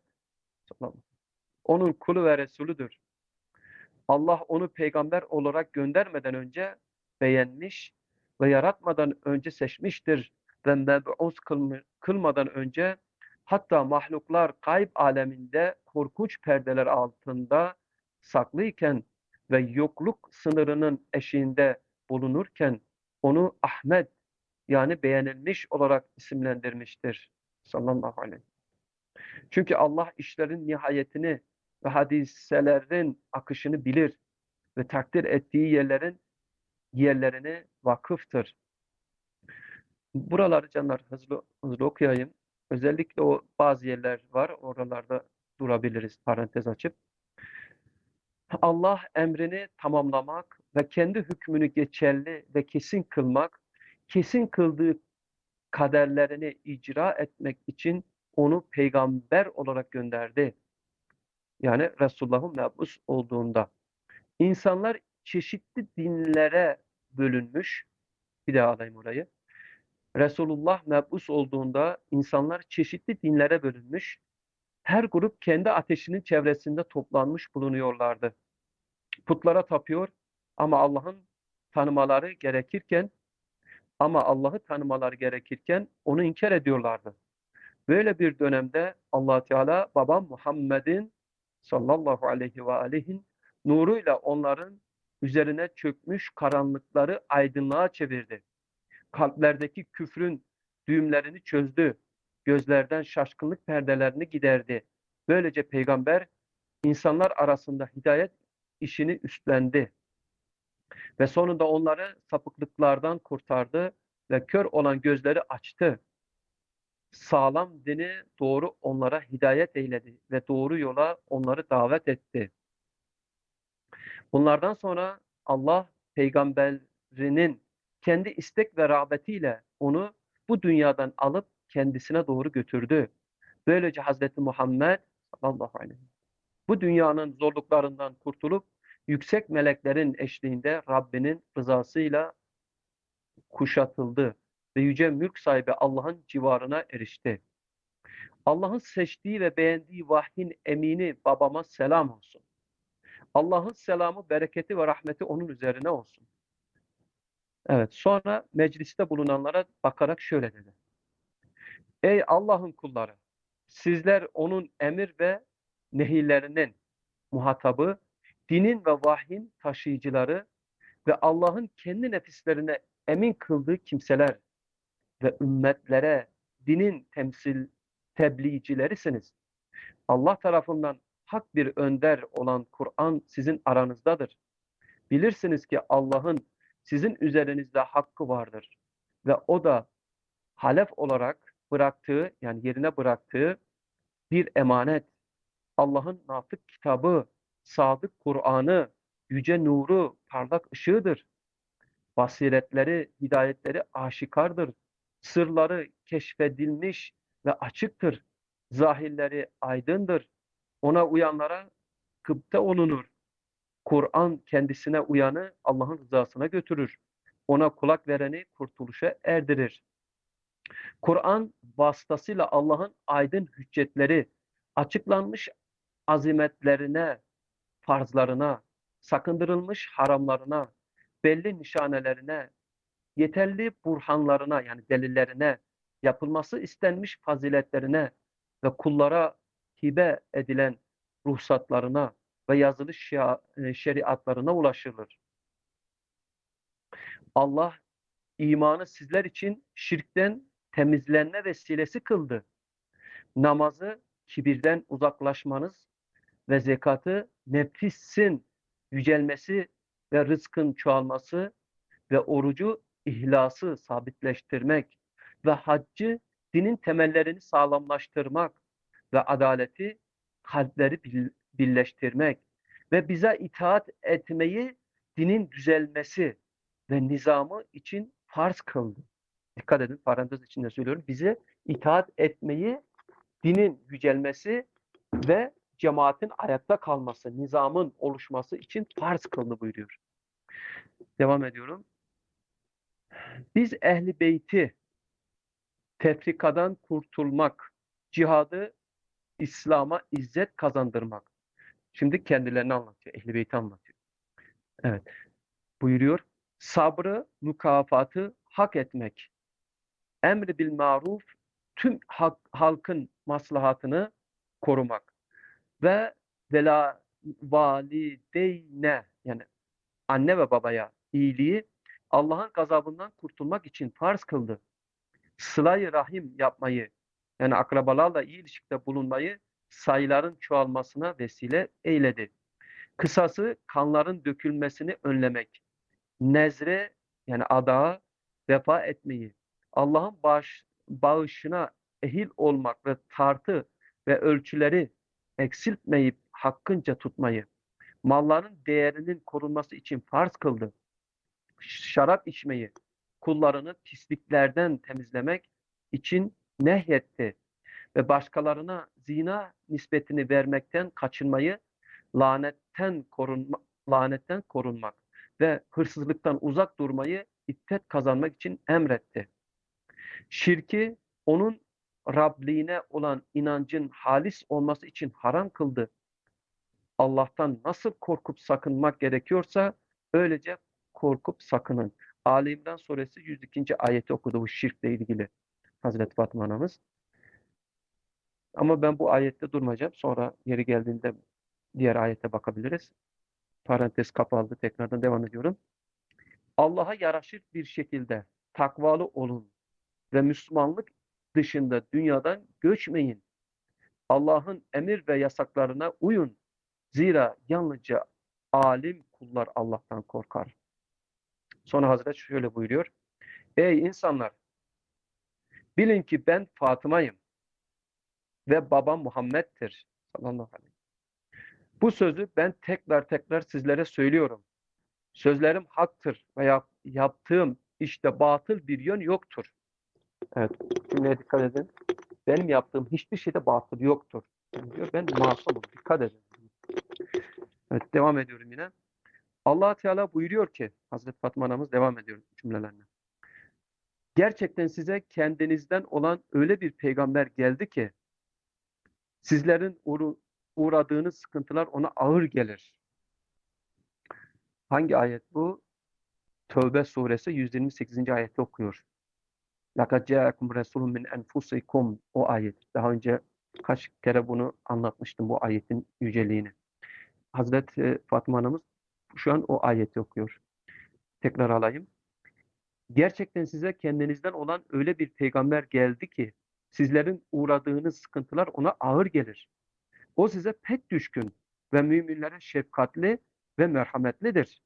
onun kulu ve Resulüdür. Allah onu peygamber olarak göndermeden önce beğenmiş ve yaratmadan önce seçmiştir ve meb'us kılmadan önce hatta mahluklar gayb aleminde korkunç perdeler altında saklıyken ve yokluk sınırının eşiğinde bulunurken onu Ahmet, yani beğenilmiş olarak isimlendirmiştir. Sallallahu aleyhi. Çünkü Allah işlerin nihayetini ve hadiselerin akışını bilir ve takdir ettiği yerlerin yerlerine vakıftır. Buraları canlar hızlı hızlı okuyayım. Özellikle o bazı yerler var. Oralarda durabiliriz parantez açıp. Allah emrini tamamlamak ve kendi hükmünü geçerli ve kesin kılmak, kesin kıldığı kaderlerini icra etmek için onu peygamber olarak gönderdi. Yani Resulullah'ın mebus olduğunda. İnsanlar çeşitli dinlere bölünmüş. Bir daha alayım orayı. Resulullah mebus olduğunda insanlar çeşitli dinlere bölünmüş. Her grup kendi ateşinin çevresinde toplanmış bulunuyorlardı. Putlara tapıyor ama Allah'ın tanımaları gerekirken ama Allah'ı tanımaları gerekirken onu inkar ediyorlardı. Böyle bir dönemde Allah Teala babam Muhammed'in sallallahu aleyhi ve aleyhin nuruyla onların üzerine çökmüş karanlıkları aydınlığa çevirdi. Kalplerdeki küfrün düğümlerini çözdü. Gözlerden şaşkınlık perdelerini giderdi. Böylece peygamber insanlar arasında hidayet işini üstlendi. Ve sonunda onları sapıklıklardan kurtardı ve kör olan gözleri açtı. Sağlam dini doğru onlara hidayet eyledi ve doğru yola onları davet etti. Bunlardan sonra Allah peygamberinin kendi istek ve rağbetiyle onu bu dünyadan alıp kendisine doğru götürdü. Böylece Hazreti Muhammed sallallahu aleyhi ve sellem bu dünyanın zorluklarından kurtulup yüksek meleklerin eşliğinde Rabbinin rızasıyla kuşatıldı ve yüce mülk sahibi Allah'ın civarına erişti. Allah'ın seçtiği ve beğendiği vahyin emini babama selam olsun. Allah'ın selamı, bereketi ve rahmeti onun üzerine olsun. Evet, sonra mecliste bulunanlara bakarak şöyle dedi. Ey Allah'ın kulları! Sizler onun emir ve nehirlerinin muhatabı, dinin ve vahyin taşıyıcıları ve Allah'ın kendi nefislerine emin kıldığı kimseler ve ümmetlere dinin temsil tebliğcilerisiniz. Allah tarafından hak bir önder olan Kur'an sizin aranızdadır. Bilirsiniz ki Allah'ın sizin üzerinizde hakkı vardır ve o da halef olarak bıraktığı, yani yerine bıraktığı bir emanet, Allah'ın natık kitabı, sadık Kur'an'ı, yüce nuru, parlak ışığıdır. Basiretleri, hidayetleri aşikardır. Sırları keşfedilmiş ve açıktır. Zahirleri aydındır. Ona uyanlara gıpta olunur. Kur'an kendisine uyanı Allah'ın rızasına götürür. Ona kulak vereni kurtuluşa erdirir. Kur'an vasıtasıyla Allah'ın aydın hüccetleri, açıklanmış azimetlerine, farzlarına, sakındırılmış haramlarına, belli nişanelerine, yeterli burhanlarına yani delillerine, yapılması istenmiş faziletlerine ve kullara hibe edilen ruhsatlarına ve yazılı şeriatlarına ulaşılır. Allah imanı sizler için şirkten temizlenme vesilesi kıldı. Namazı kibirden uzaklaşmanız ve zekatı nefsin yücelmesi ve rızkın çoğalması ve orucu ihlası sabitleştirmek ve haccı dinin temellerini sağlamlaştırmak ve adaleti kalpleri birleştirmek ve bize itaat etmeyi dinin düzelmesi ve nizamı için farz kıldı. Dikkat edin, parantez içinde söylüyorum. Bize itaat etmeyi dinin yücelmesi ve cemaatin ayakta kalması, nizamın oluşması için farz kıldı buyuruyor. Devam ediyorum. Biz ehli beyti tefrikadan kurtulmak, cihadı İslam'a izzet kazandırmak. Şimdi kendilerini anlatıyor, ehli beyti anlatıyor. Evet, buyuruyor. Sabrı, mükafatı hak etmek, emri bil maruf, tüm hak, halkın maslahatını korumak ve vela valideyne yani anne ve babaya iyiliği Allah'ın gazabından kurtulmak için farz kıldı. Sıla-i rahim yapmayı yani akrabalarla iyi ilişkide bulunmayı sayıların çoğalmasına vesile eyledi. Kısası kanların dökülmesini önlemek, nezre yani adağa vefa etmeyi, Allah'ın bağış, bağışına ehil olmak ve tartı ve ölçüleri eksiltmeyip hakkınca tutmayı, malların değerinin korunması için farz kıldı. Şarap içmeyi, kullarını pisliklerden temizlemek için nehyetti ve başkalarına zina nispetini vermekten kaçınmayı, lanetten korunma, lanetten korunmak ve hırsızlıktan uzak durmayı iffet kazanmak için emretti. Şirki onun Rabliğine olan inancın halis olması için haram kıldı. Allah'tan nasıl korkup sakınmak gerekiyorsa öylece korkup sakının. Ali İmran suresi yüz ikinci ayeti okudu bu şirkle ilgili Hazreti Fatıma anamız. Ama ben bu ayette durmayacağım. Sonra yeri geldiğinde diğer ayete bakabiliriz. Parantez kapandı. Tekrardan devam ediyorum. Allah'a yaraşır bir şekilde takvalı olun ve Müslümanlık dışında dünyadan göçmeyin. Allah'ın emir ve yasaklarına uyun. Zira yalnızca alim kullar Allah'tan korkar. Sonra Hazret şöyle buyuruyor. Ey insanlar! Bilin ki ben Fatıma'yım ve babam Muhammed'tir. Sallallahu aleyhi ve sellem. Bu sözü ben tekrar tekrar sizlere söylüyorum. Sözlerim haktır ve yap, yaptığım işte batıl bir yön yoktur. Evet, cümleye dikkat edin. Benim yaptığım hiçbir şeyde batıl yoktur. Diyor, ben masumum. Dikkat edin. Evet, devam ediyorum yine. Allah Teala buyuruyor ki, Hazreti Fatma anamız devam ediyor cümlelerine. Gerçekten size kendinizden olan öyle bir peygamber geldi ki sizlerin uğradığınız sıkıntılar ona ağır gelir. Hangi ayet bu? Tövbe suresi yüz yirmi sekizinci ayette okuyor. لَقَدْ جَاءَكُمْ رَسُولٌ مِنْ أَنْفُسِكُمْ. O ayet. Daha önce kaç kere bunu anlatmıştım, bu ayetin yüceliğini. Hazreti Fatıma anamız şu an o ayeti okuyor. Tekrar alayım. Gerçekten size kendinizden olan öyle bir peygamber geldi ki sizlerin uğradığınız sıkıntılar ona ağır gelir. O size pek düşkün ve müminlere şefkatli ve merhametlidir.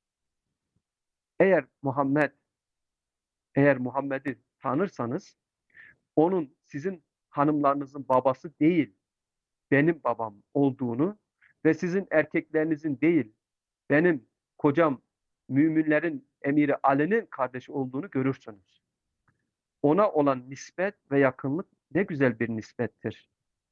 Eğer Muhammed, eğer Muhammed'i tanırsanız onun sizin hanımlarınızın babası değil, benim babam olduğunu ve sizin erkeklerinizin değil, benim kocam müminlerin emiri Ali'nin kardeşi olduğunu görürsünüz. Ona olan nispet ve yakınlık ne güzel bir nispettir.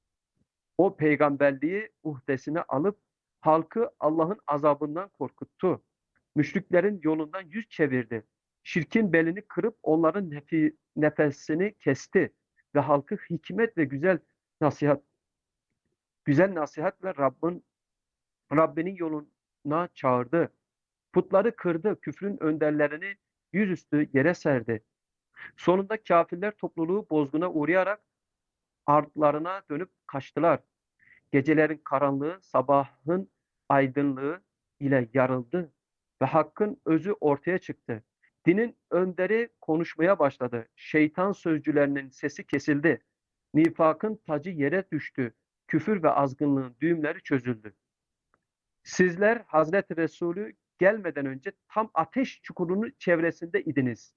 O peygamberliği uhdesine alıp halkı Allah'ın azabından korkuttu. Müşriklerin yolundan yüz çevirdi. Şirkin belini kırıp onların nefi, nefesini kesti ve halkı hikmet ve güzel nasihat, güzel nasihatle Rabbin, Rabbinin yoluna çağırdı. Putları kırdı, küfrün önderlerini yüzüstü yere serdi. Sonunda kafirler topluluğu bozguna uğrayarak artlarına dönüp kaçtılar. Gecelerin karanlığı sabahın aydınlığı ile yarıldı ve hakkın özü ortaya çıktı. Dinin önderi konuşmaya başladı. Şeytan sözcülerinin sesi kesildi. Nifakın tacı yere düştü. Küfür ve azgınlığın düğümleri çözüldü. Sizler Hazreti Resulü gelmeden önce tam ateş çukurunun çevresinde idiniz.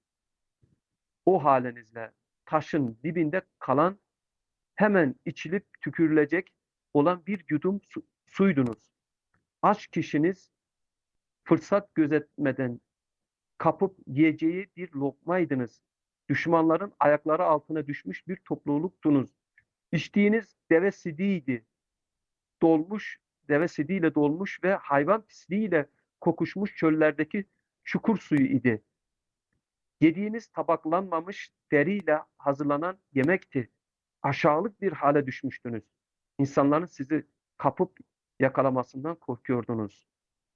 O halinizle taşın dibinde kalan, hemen içilip tükürülecek olan bir yudum su, suydunuz. Aç kişiniz fırsat gözetmeden kapıp yiyeceği bir lokmaydınız. Düşmanların ayakları altına düşmüş bir topluluktunuz. İçtiğiniz deve sidiydi. Dolmuş, deve sidiyle dolmuş ve hayvan pisliğiyle kokuşmuş çöllerdeki çukur suyu idi. Yediğiniz tabaklanmamış deriyle hazırlanan yemekti. Aşağılık bir hale düşmüştünüz. İnsanların sizi kapıp yakalamasından korkuyordunuz.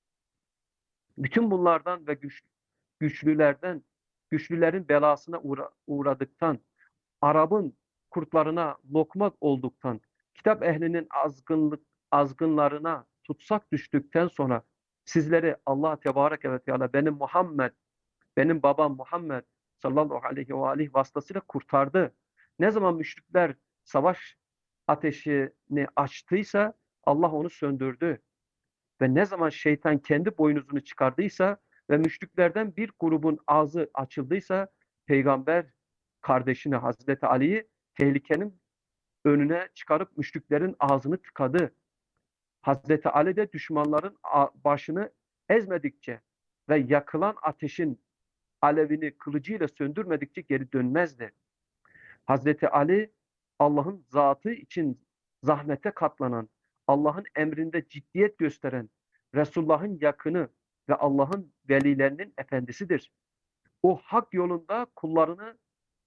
Bütün bunlardan ve güç, güçlülerden, güçlülerin belasına uğra, uğradıktan, Arap'ın kurtlarına lokma olduktan, kitap ehlinin azgınlık azgınlarına tutsak düştükten sonra sizleri Allah Tebareke ve Teala benim Muhammed, benim babam Muhammed sallallahu aleyhi ve aleyhi vasıtasıyla kurtardı. Ne zaman müşrikler savaş ateşini açtıysa Allah onu söndürdü. Ve ne zaman şeytan kendi boynuzunu çıkardıysa ve müşriklerden bir grubun ağzı açıldıysa peygamber kardeşini Hazreti Ali'yi tehlikenin önüne çıkarıp müşriklerin ağzını tıkadı. Hazreti Ali de düşmanların başını ezmedikçe ve yakılan ateşin alevini kılıcıyla söndürmedikçe geri dönmezdi. Hazreti Ali Allah'ın zatı için zahmete katlanan, Allah'ın emrinde ciddiyet gösteren, Resulullah'ın yakını ve Allah'ın velilerinin efendisidir. O hak yolunda kullarını,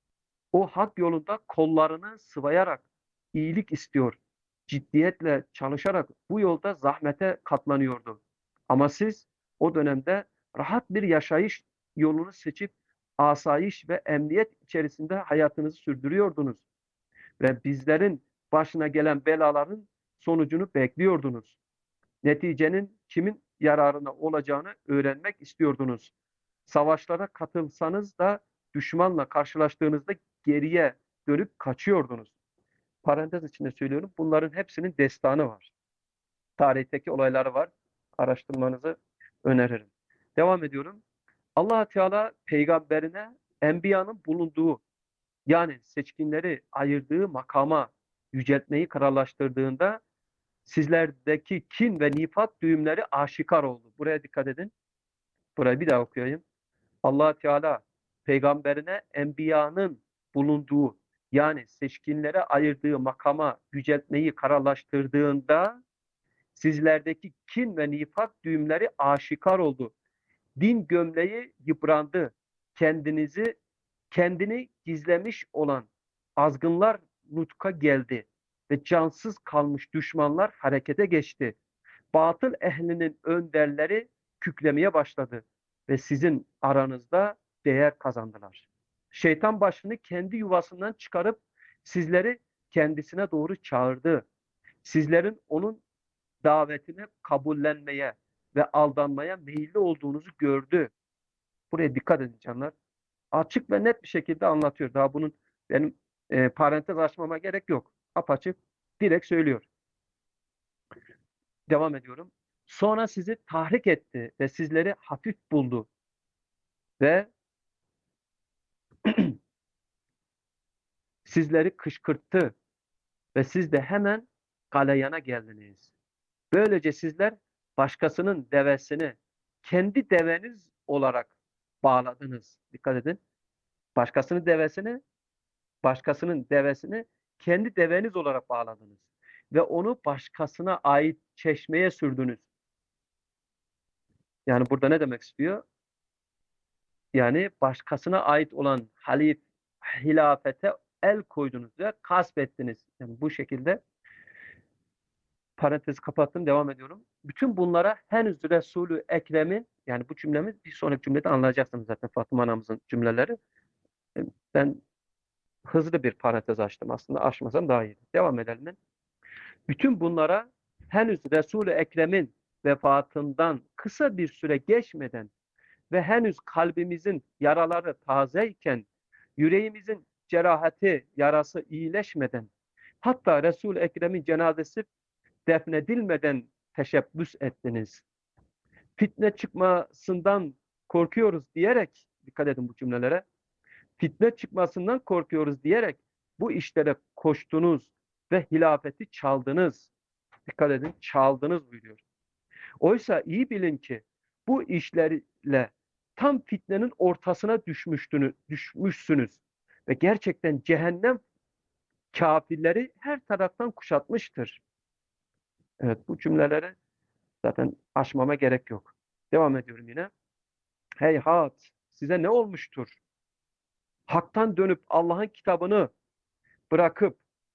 o hak yolunda kollarını sıvayarak iyilik istiyor. Ciddiyetle çalışarak bu yolda zahmete katlanıyordu. Ama siz o dönemde rahat bir yaşayış yolunu seçip asayiş ve emniyet içerisinde hayatınızı sürdürüyordunuz. Ve bizlerin başına gelen belaların sonucunu bekliyordunuz. Neticenin kimin yararına olacağını öğrenmek istiyordunuz. Savaşlara katılsanız da düşmanla karşılaştığınızda geriye dönüp kaçıyordunuz. Parantez içinde söylüyorum. Bunların hepsinin destanı var. Tarihteki olayları var. Araştırmanızı öneririm. Devam ediyorum. Allah Teala peygamberine enbiyanın bulunduğu, yani seçkinleri ayırdığı makama yüceltmeyi kararlaştırdığında sizlerdeki kin ve nifak düğümleri aşikar oldu. Buraya dikkat edin. Burayı bir daha okuyayım. Allah Teala peygamberine enbiyanın bulunduğu, yani seçkinlere ayırdığı makama yüceltmeyi kararlaştırdığında sizlerdeki kin ve nifak düğümleri aşikar oldu. Din gömleği yıprandı. Kendinizi kendini gizlemiş olan azgınlar nutka geldi ve cansız kalmış düşmanlar harekete geçti. Batıl ehlinin önderleri küklemeye başladı ve sizin aranızda değer kazandılar. Şeytan başını kendi yuvasından çıkarıp sizleri kendisine doğru çağırdı. Sizlerin onun davetine kabullenmeye ve aldanmaya meyilli olduğunuzu gördü. Buraya dikkat edin canlar. Açık ve net bir şekilde anlatıyor. Daha bunun benim e, parantez açmama gerek yok. Apaçık, direkt söylüyor. Devam ediyorum. Sonra sizi tahrik etti ve sizleri hafif buldu ve sizleri kışkırttı ve siz de hemen galeyana geldiniz. Böylece sizler başkasının devesini kendi deveniz olarak bağladınız. Dikkat edin. Başkasının devesini, başkasının devesini kendi deveniz olarak bağladınız. Ve onu başkasına ait çeşmeye sürdünüz. Yani burada ne demek istiyor? Yani başkasına ait olan halif, hilafete el koydunuz ve gasp ettiniz. Yani bu şekilde parantezi kapattım, devam ediyorum. Bütün bunlara henüz Resulü Ekrem'in, yani bu cümlemiz bir sonraki cümlede anlayacaksınız zaten, Fatıma anamızın cümleleri. Ben hızlı bir parantez açtım aslında. Açmasam daha iyi. Devam edelim. Bütün bunlara henüz Resul-i Ekrem'in vefatından kısa bir süre geçmeden ve henüz kalbimizin yaraları tazeyken, yüreğimizin cerahati, yarası iyileşmeden, hatta Resul-i Ekrem'in cenazesi defnedilmeden teşebbüs ettiniz. Fitne çıkmasından korkuyoruz diyerek, dikkat edin bu cümlelere, fitne çıkmasından korkuyoruz diyerek bu işlere koştunuz ve hilafeti çaldınız. Dikkat edin, çaldınız buyuruyor. Oysa iyi bilin ki bu işlerle tam fitnenin ortasına düşmüştünüz, düşmüşsünüz ve gerçekten cehennem kafirleri her taraftan kuşatmıştır. Evet, bu cümleleri zaten açmama gerek yok. Devam ediyorum yine. Heyhat, size ne olmuştur? Hak'tan dönüp Allah'ın kitabını bırakıp,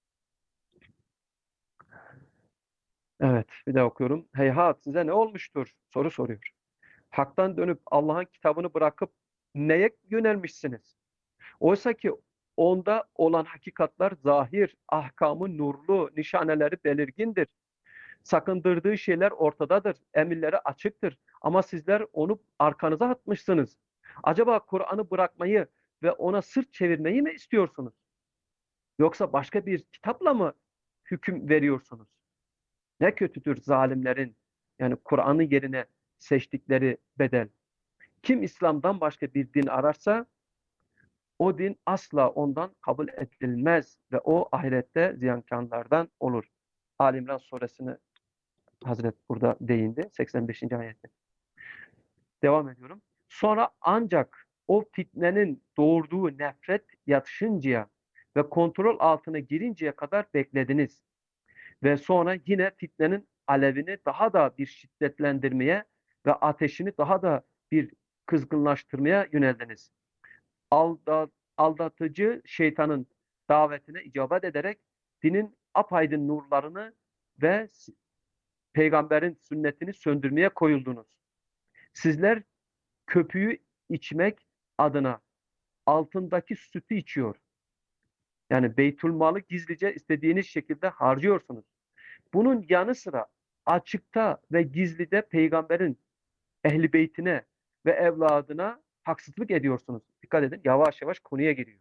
evet bir daha okuyorum. Heyhat, size ne olmuştur? Soru soruyor. Hak'tan dönüp Allah'ın kitabını bırakıp neye yönelmişsiniz? Oysa ki onda olan hakikatler zahir, ahkamı nurlu, nişaneleri belirgindir. Sakındırdığı şeyler ortadadır, emirleri açıktır. Ama sizler onu arkanıza atmışsınız. Acaba Kur'an'ı bırakmayı ve ona sırt çevirmeyi mi istiyorsunuz? Yoksa başka bir kitapla mı hüküm veriyorsunuz? Ne kötüdür zalimlerin, yani Kur'an'ı yerine seçtikleri bedel. Kim İslam'dan başka bir din ararsa o din asla ondan kabul edilmez ve o ahirette ziyankarlardan olur. Ali İmran suresini Hazret burada değindi. seksen beşinci ayette. Devam ediyorum. Sonra ancak o fitnenin doğurduğu nefret yatışıncaya ve kontrol altına girinceye kadar beklediniz. Ve sonra yine fitnenin alevini daha da bir şiddetlendirmeye ve ateşini daha da bir kızgınlaştırmaya yöneldiniz. Aldat, aldatıcı şeytanın davetine icabet ederek dinin apaydın nurlarını ve peygamberin sünnetini söndürmeye koyuldunuz. Sizler köpüğü içmek adına altındaki sütü içiyor. Yani Beytülmal'ı gizlice istediğiniz şekilde harcıyorsunuz. Bunun yanı sıra açıkta ve gizlide peygamberin ehli beytine ve evladına haksızlık ediyorsunuz. Dikkat edin, yavaş yavaş konuya giriyor.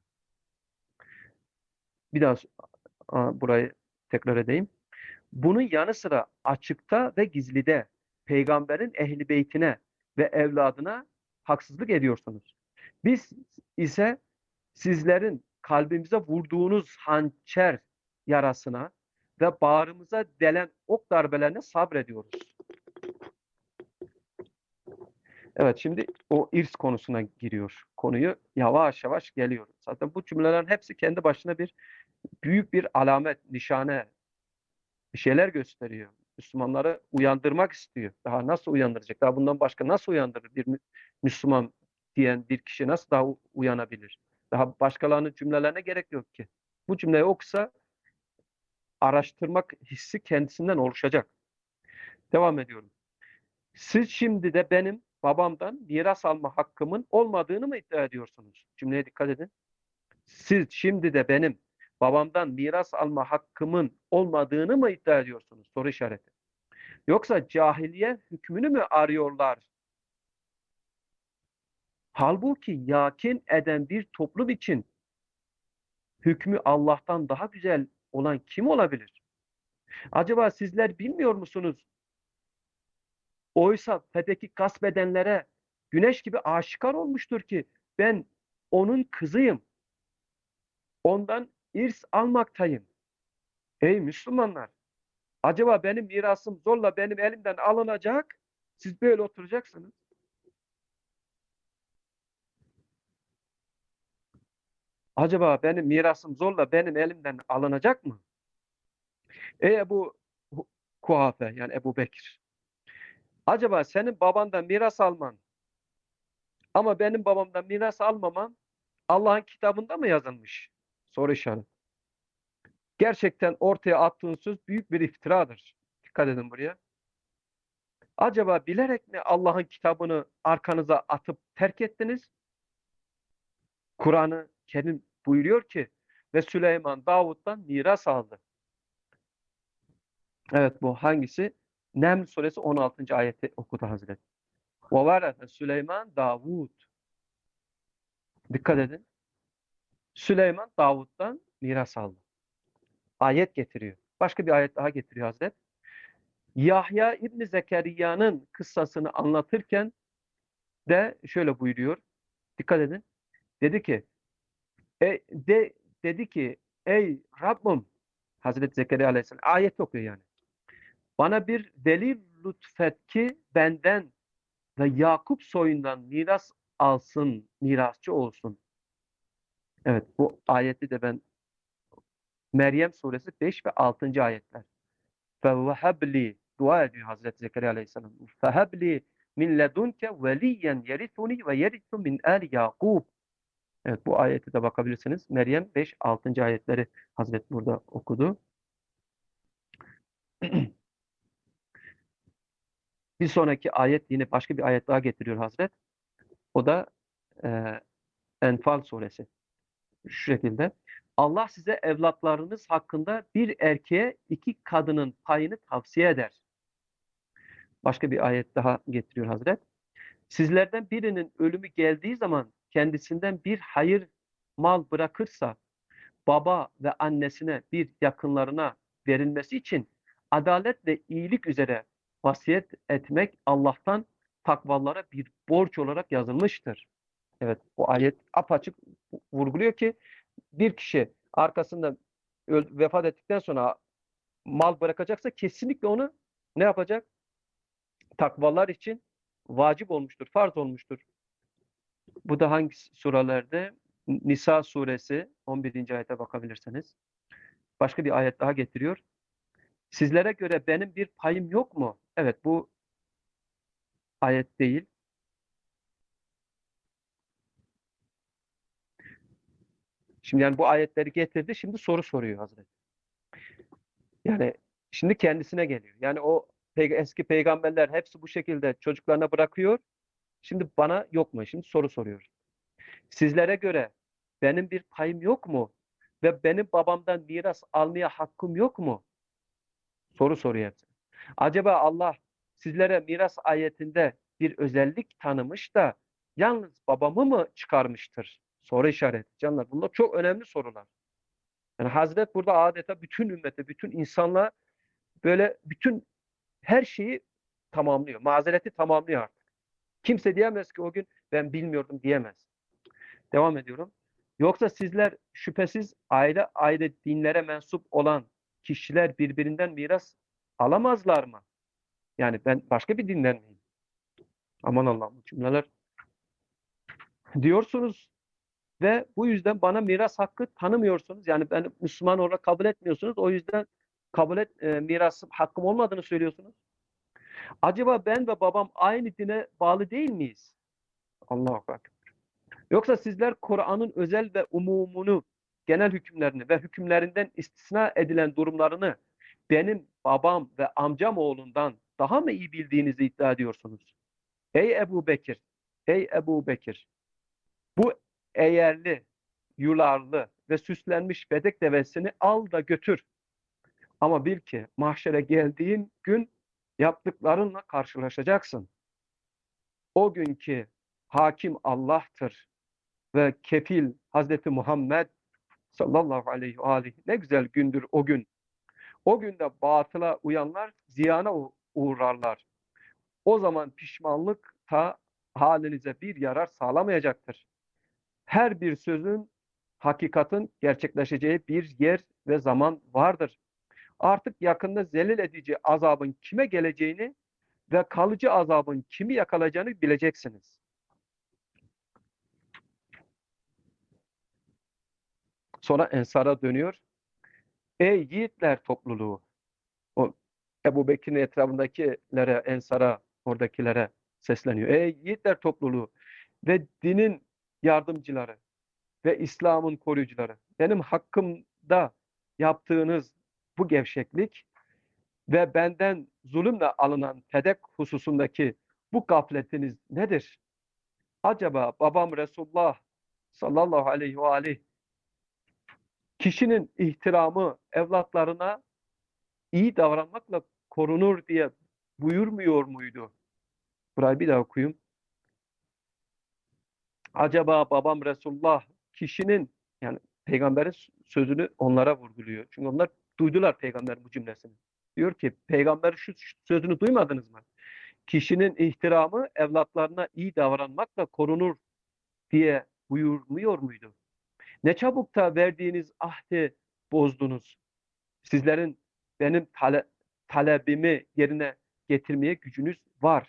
Bir daha burayı tekrar edeyim. Bunun yanı sıra açıkta ve gizlide peygamberin ehli beytine ve evladına haksızlık ediyorsunuz. Biz ise sizlerin kalbimize vurduğunuz hançer yarasına ve bağrımıza delen ok darbelerine sabrediyoruz. Evet, şimdi o irs konusuna giriyor. Konuyu yavaş yavaş geliyor. Zaten bu cümlelerin hepsi kendi başına bir büyük bir alamet, nişane, bir şeyler gösteriyor. Müslümanları uyandırmak istiyor. Daha nasıl uyandıracak? Daha bundan başka nasıl uyandırır bir Müslüman diyen bir kişi nasıl daha uyanabilir? Daha başkalarının cümlelerine gerek yok ki. Bu cümleyi okusa araştırmak hissi kendisinden oluşacak. Devam ediyorum. Siz şimdi de benim babamdan miras alma hakkımın olmadığını mı iddia ediyorsunuz? Cümleye dikkat edin. Siz şimdi de benim babamdan miras alma hakkımın olmadığını mı iddia ediyorsunuz? Soru işareti. Yoksa cahiliye hükmünü mü arıyorlar? Halbuki yakin eden bir toplum için hükmü Allah'tan daha güzel olan kim olabilir? Acaba sizler bilmiyor musunuz? Oysa fedeki gasp edenlere güneş gibi aşikar olmuştur ki ben onun kızıyım. Ondan irs almaktayım. Ey Müslümanlar! Acaba benim mirasım zorla benim elimden alınacak, siz böyle oturacaksınız. Acaba benim mirasım zorla benim elimden alınacak mı? Ey Ebu Kuhafe, yani Ebu Bekir. Acaba senin babandan miras alman ama benim babamdan miras almamam Allah'ın kitabında mı yazılmış? Soru işareti. Gerçekten ortaya attığın söz büyük bir iftiradır. Dikkat edin buraya. Acaba bilerek mi Allah'ın kitabını arkanıza atıp terk ettiniz? Kur'an-ı Kerim buyuruyor ki ve Süleyman Davud'dan miras aldı. Evet, bu hangisi? Neml suresi on altıncı ayeti okudu Hazreti. Ve varete Süleyman Davud. Dikkat edin. Süleyman Davud'dan miras aldı. Ayet getiriyor. Başka bir ayet daha getiriyor Hazret. Yahya İbni Zekeriya'nın kıssasını anlatırken de şöyle buyuruyor. Dikkat edin. Dedi ki e, de, dedi ki ey Rabbim, Hazreti Zekeriya Aleyhisselam ayet okuyor yani. Bana bir veli lütfet ki benden ve Yakup soyundan miras alsın, mirasçı olsun. Evet, bu ayeti de ben Meryem suresi beş ve altıncı ayetler. فَوَهَبْلِي dua ediyor Hazreti Zekeriya Aleyhisselam. فَهَبْلِي min ledunke veliyen yerithuni ve yerithu min el Yakub. Evet, bu ayete de bakabilirsiniz. Meryem beş altıncı ayetleri Hazret burada okudu. Bir sonraki ayet yine başka bir ayet daha getiriyor Hazret. O da e, Enfal suresi. Şu şekilde. Allah size evlatlarınız hakkında bir erkeğe iki kadının payını tavsiye eder. Başka bir ayet daha getiriyor Hazret. Sizlerden birinin ölümü geldiği zaman kendisinden bir hayır mal bırakırsa baba ve annesine bir yakınlarına verilmesi için adalet ve iyilik üzere vasiyet etmek Allah'tan takvalara bir borç olarak yazılmıştır. Evet, bu ayet apaçık vurguluyor ki bir kişi arkasında vefat ettikten sonra mal bırakacaksa kesinlikle onu ne yapacak? Takvalar için vacip olmuştur, farz olmuştur. Bu da hangi surelerde? Nisa suresi on birinci ayete bakabilirsiniz. Başka bir ayet daha getiriyor. Sizlere göre benim bir payım yok mu? Evet, bu ayet değil. Şimdi yani bu ayetleri getirdi. Şimdi soru soruyor Hazreti. Yani şimdi kendisine geliyor. Yani o eski peygamberler hepsi bu şekilde çocuklarına bırakıyor. Şimdi bana yok mu? Şimdi soru soruyor. Sizlere göre benim bir payım yok mu? Ve benim babamdan miras almaya hakkım yok mu? Soru soruyor. Acaba Allah sizlere miras ayetinde bir özellik tanımış da yalnız babamı mı çıkarmıştır? Soru işareti. Canlar, bunlar çok önemli sorular. Yani Hazret burada adeta bütün ümmete, bütün insanla böyle bütün her şeyi tamamlıyor. Mazereti tamamlıyor artık. Kimse diyemez ki o gün ben bilmiyordum diyemez. Devam ediyorum. Yoksa sizler şüphesiz ayrı ayrı dinlere mensup olan kişiler birbirinden miras alamazlar mı? Yani ben başka bir dinden miyim? Aman Allah'ım, bu cümleler diyorsunuz ve bu yüzden bana miras hakkı tanımıyorsunuz. Yani ben Müslüman olarak kabul etmiyorsunuz. O yüzden kabul et, e, miras hakkım olmadığını söylüyorsunuz. Acaba ben ve babam aynı dine bağlı değil miyiz? Allahu Ekber. Yoksa sizler Kur'an'ın özel ve umumunu, genel hükümlerini ve hükümlerinden istisna edilen durumlarını benim babam ve amcam oğlundan daha mı iyi bildiğinizi iddia ediyorsunuz? Ey Ebu Bekir, ey Ebu Bekir, bu eğerli, yularlı ve süslenmiş bedek devesini al da götür. Ama bil ki mahşere geldiğin gün yaptıklarınla karşılaşacaksın. O günkü hakim Allah'tır ve kefil Hazreti Muhammed sallallahu aleyhi ve aleyhi. Ne güzel gündür o gün. O günde batıla uyanlar ziyana uğrarlar. O zaman pişmanlık ta halinize bir yarar sağlamayacaktır. Her bir sözün, hakikatin gerçekleşeceği bir yer ve zaman vardır. Artık yakında zelil edici azabın kime geleceğini ve kalıcı azabın kimi yakalayacağını bileceksiniz. Sonra Ensar'a dönüyor. Ey yiğitler topluluğu. O Ebu Bekir'in etrafındakilere, Ensar'a, oradakilere sesleniyor. Ey yiğitler topluluğu ve dinin yardımcıları ve İslam'ın koruyucuları. Benim hakkımda yaptığınız bu gevşeklik ve benden zulümle alınan fedek hususundaki bu gafletiniz nedir? Acaba babam Resulullah sallallahu aleyhi ve aleyh kişinin ihtiramı evlatlarına iyi davranmakla korunur diye buyurmuyor muydu? Burayı bir daha okuyayım. Acaba babam Resulullah kişinin, yani peygamberin sözünü onlara vurguluyor. Çünkü onlar duydular peygamberin bu cümlesini. Diyor ki peygamberin şu sözünü duymadınız mı? Kişinin ihtiramı evlatlarına iyi davranmakla korunur diye buyurmuyor muydu? Ne çabuk da verdiğiniz ahdi bozdunuz. Sizlerin benim tale talebimi yerine getirmeye gücünüz var.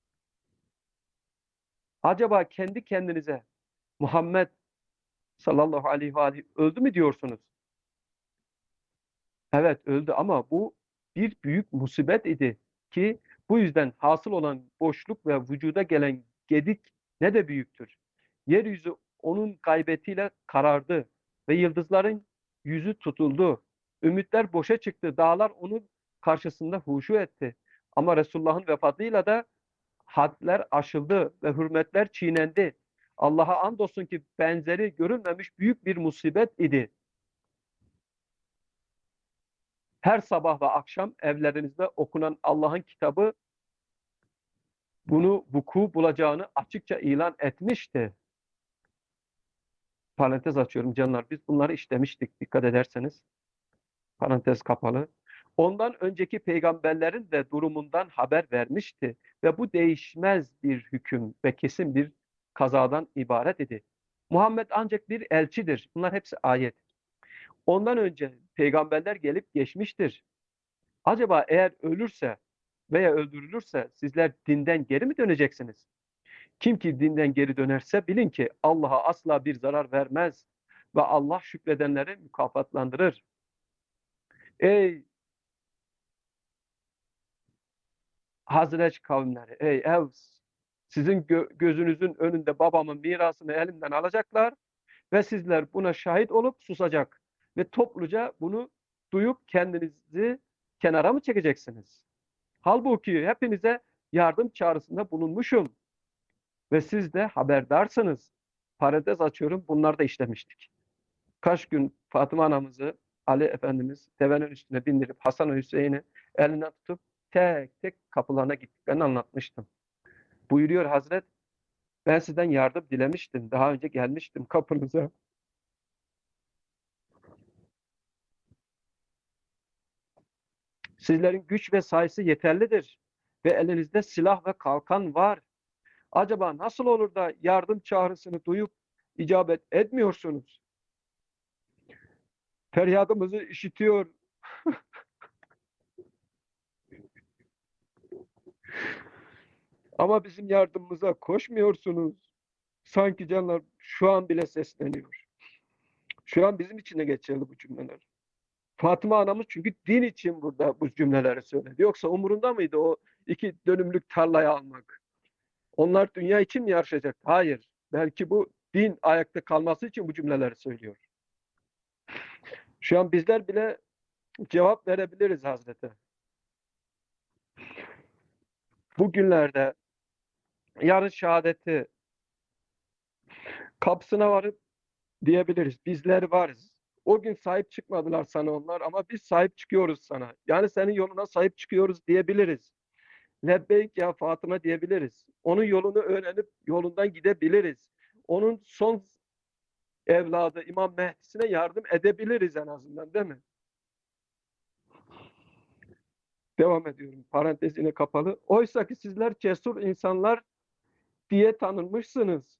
Acaba kendi kendinize Muhammed sallallahu aleyhi ve aleyhi öldü mü diyorsunuz? Evet öldü ama bu bir büyük musibet idi ki bu yüzden hasıl olan boşluk ve vücuda gelen gedik ne de büyüktür. Yeryüzü onun gaybetiyle karardı ve yıldızların yüzü tutuldu. Ümitler boşa çıktı. Dağlar onun karşısında huşu etti. Ama Resulullah'ın vefatıyla da hadler aşıldı ve hürmetler çiğnendi. Allah'a andolsun ki benzeri görülmemiş büyük bir musibet idi. Her sabah ve akşam evlerinizde okunan Allah'ın kitabı bunu vuku bulacağını açıkça ilan etmişti. Parantez açıyorum canlar. Biz bunları işlemiştik dikkat ederseniz. Parantez kapalı. Ondan önceki peygamberlerin de durumundan haber vermişti ve bu değişmez bir hüküm ve kesin bir kazadan ibaret idi. Muhammed ancak bir elçidir. Bunlar hepsi ayet. Ondan önce peygamberler gelip geçmiştir. Acaba eğer ölürse veya öldürülürse sizler dinden geri mi döneceksiniz? Kim ki dinden geri dönerse bilin ki Allah'a asla bir zarar vermez ve Allah şükredenleri mükafatlandırır. Ey Hazreç kavimleri, ey Evs, sizin gö gözünüzün önünde babamın mirasını elimden alacaklar ve sizler buna şahit olup susacak ve topluca bunu duyup kendinizi kenara mı çekeceksiniz? Halbuki hepinize yardım çağrısında bulunmuşum ve siz de haberdarsınız. Parantez açıyorum, bunları da işlemiştik. Kaç gün Fatıma anamızı Ali Efendimiz devenin üstüne bindirip Hasan ve Hüseyin'i elinden tutup tek tek kapılarına gittiklerini anlatmıştım. Buyuruyor Hazret, ben sizden yardım dilemiştim. Daha önce gelmiştim kapınıza. Sizlerin güç ve sayısı yeterlidir ve elinizde silah ve kalkan var. Acaba nasıl olur da yardım çağrısını duyup icabet etmiyorsunuz? Feryadımızı işitiyor. Ama bizim yardımımıza koşmuyorsunuz. Sanki canlar şu an bile sesleniyor. Şu an bizim için de geçerli bu cümleler. Fatıma anamız çünkü din için burada bu cümleleri söyledi. Yoksa umurunda mıydı o iki dönümlük tarlayı almak? Onlar dünya için mi yarışacak? Hayır. Belki bu din ayakta kalması için bu cümleleri söylüyor. Şu an bizler bile cevap verebiliriz Hazreti. Bugünlerde yarın şehadeti kapısına varıp diyebiliriz. Bizler varız. O gün sahip çıkmadılar sana onlar ama biz sahip çıkıyoruz sana. Yani senin yoluna sahip çıkıyoruz diyebiliriz. Lebbeyk ya Fatıma diyebiliriz. Onun yolunu öğrenip yolundan gidebiliriz. Onun son evladı İmam Mehdi'sine yardım edebiliriz en azından, değil mi? Devam ediyorum. Parantez yine kapalı. Oysa ki sizler cesur insanlar diye tanınmışsınız.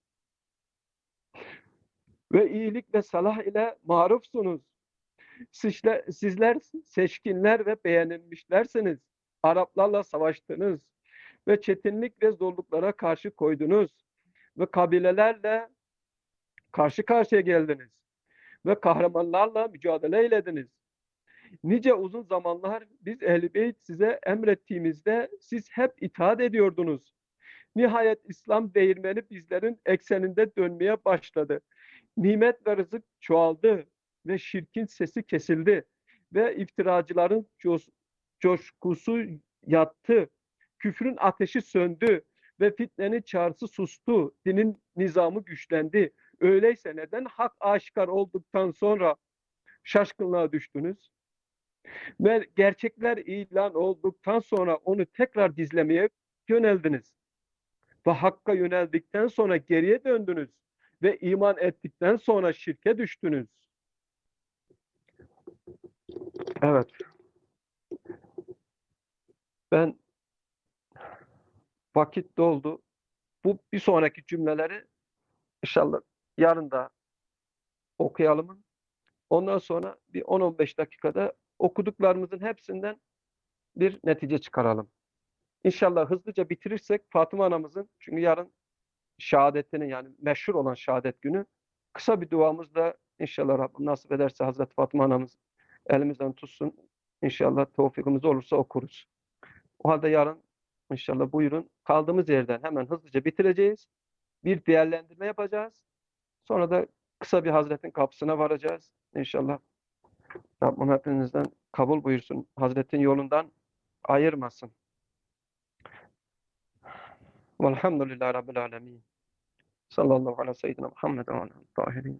Ve iyilik ve salah ile marufsunuz. Sizler, sizler seçkinler ve beğenilmişlersiniz. Araplarla savaştınız ve çetinlik ve zorluklara karşı koydunuz ve kabilelerle karşı karşıya geldiniz ve kahramanlarla mücadele eylediniz. Nice uzun zamanlar biz Ehl-i Beyt size emrettiğimizde siz hep itaat ediyordunuz. Nihayet İslam değirmeni bizlerin ekseninde dönmeye başladı. Nimet ve rızık çoğaldı ve şirkin sesi kesildi ve iftiracıların coş, coşkusu yattı. Küfrün ateşi söndü ve fitnenin çağrısı sustu. Dinin nizamı güçlendi. Öyleyse neden hak aşikar olduktan sonra şaşkınlığa düştünüz? Ve gerçekler ilan olduktan sonra onu tekrar gizlemeye yöneldiniz. Ve hakka yöneldikten sonra geriye döndünüz. Ve iman ettikten sonra şirke düştünüz. Evet. Ben vakit doldu. Bu bir sonraki cümleleri inşallah yarın da okuyalım. Ondan sonra bir on on beş dakikada okuduklarımızın hepsinden bir netice çıkaralım. İnşallah hızlıca bitirirsek Fatıma anamızın, çünkü yarın şehadetini, yani meşhur olan şehadet günü, kısa bir duamızla inşallah Rabbim nasip ederse Hazreti Fatıma anamız elimizden tutsun. İnşallah tevfikimiz olursa okuruz. O halde yarın inşallah buyurun kaldığımız yerden hemen hızlıca bitireceğiz. Bir değerlendirme yapacağız. Sonra da kısa bir Hazretin kapısına varacağız. İnşallah Rabbim hepinizden kabul buyursun. Hazretin yolundan ayırmasın. Velhamdülillahi Rabbil alemin. Sallallahu aleyhi ve seyyidina Muhammed ve aleyhi tahirin.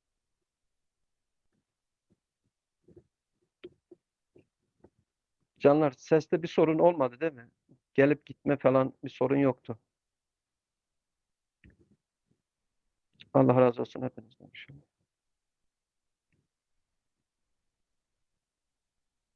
Canlar, seste bir sorun olmadı değil mi? Gelip gitme falan bir sorun yoktu. Allah razı olsun hepinizden.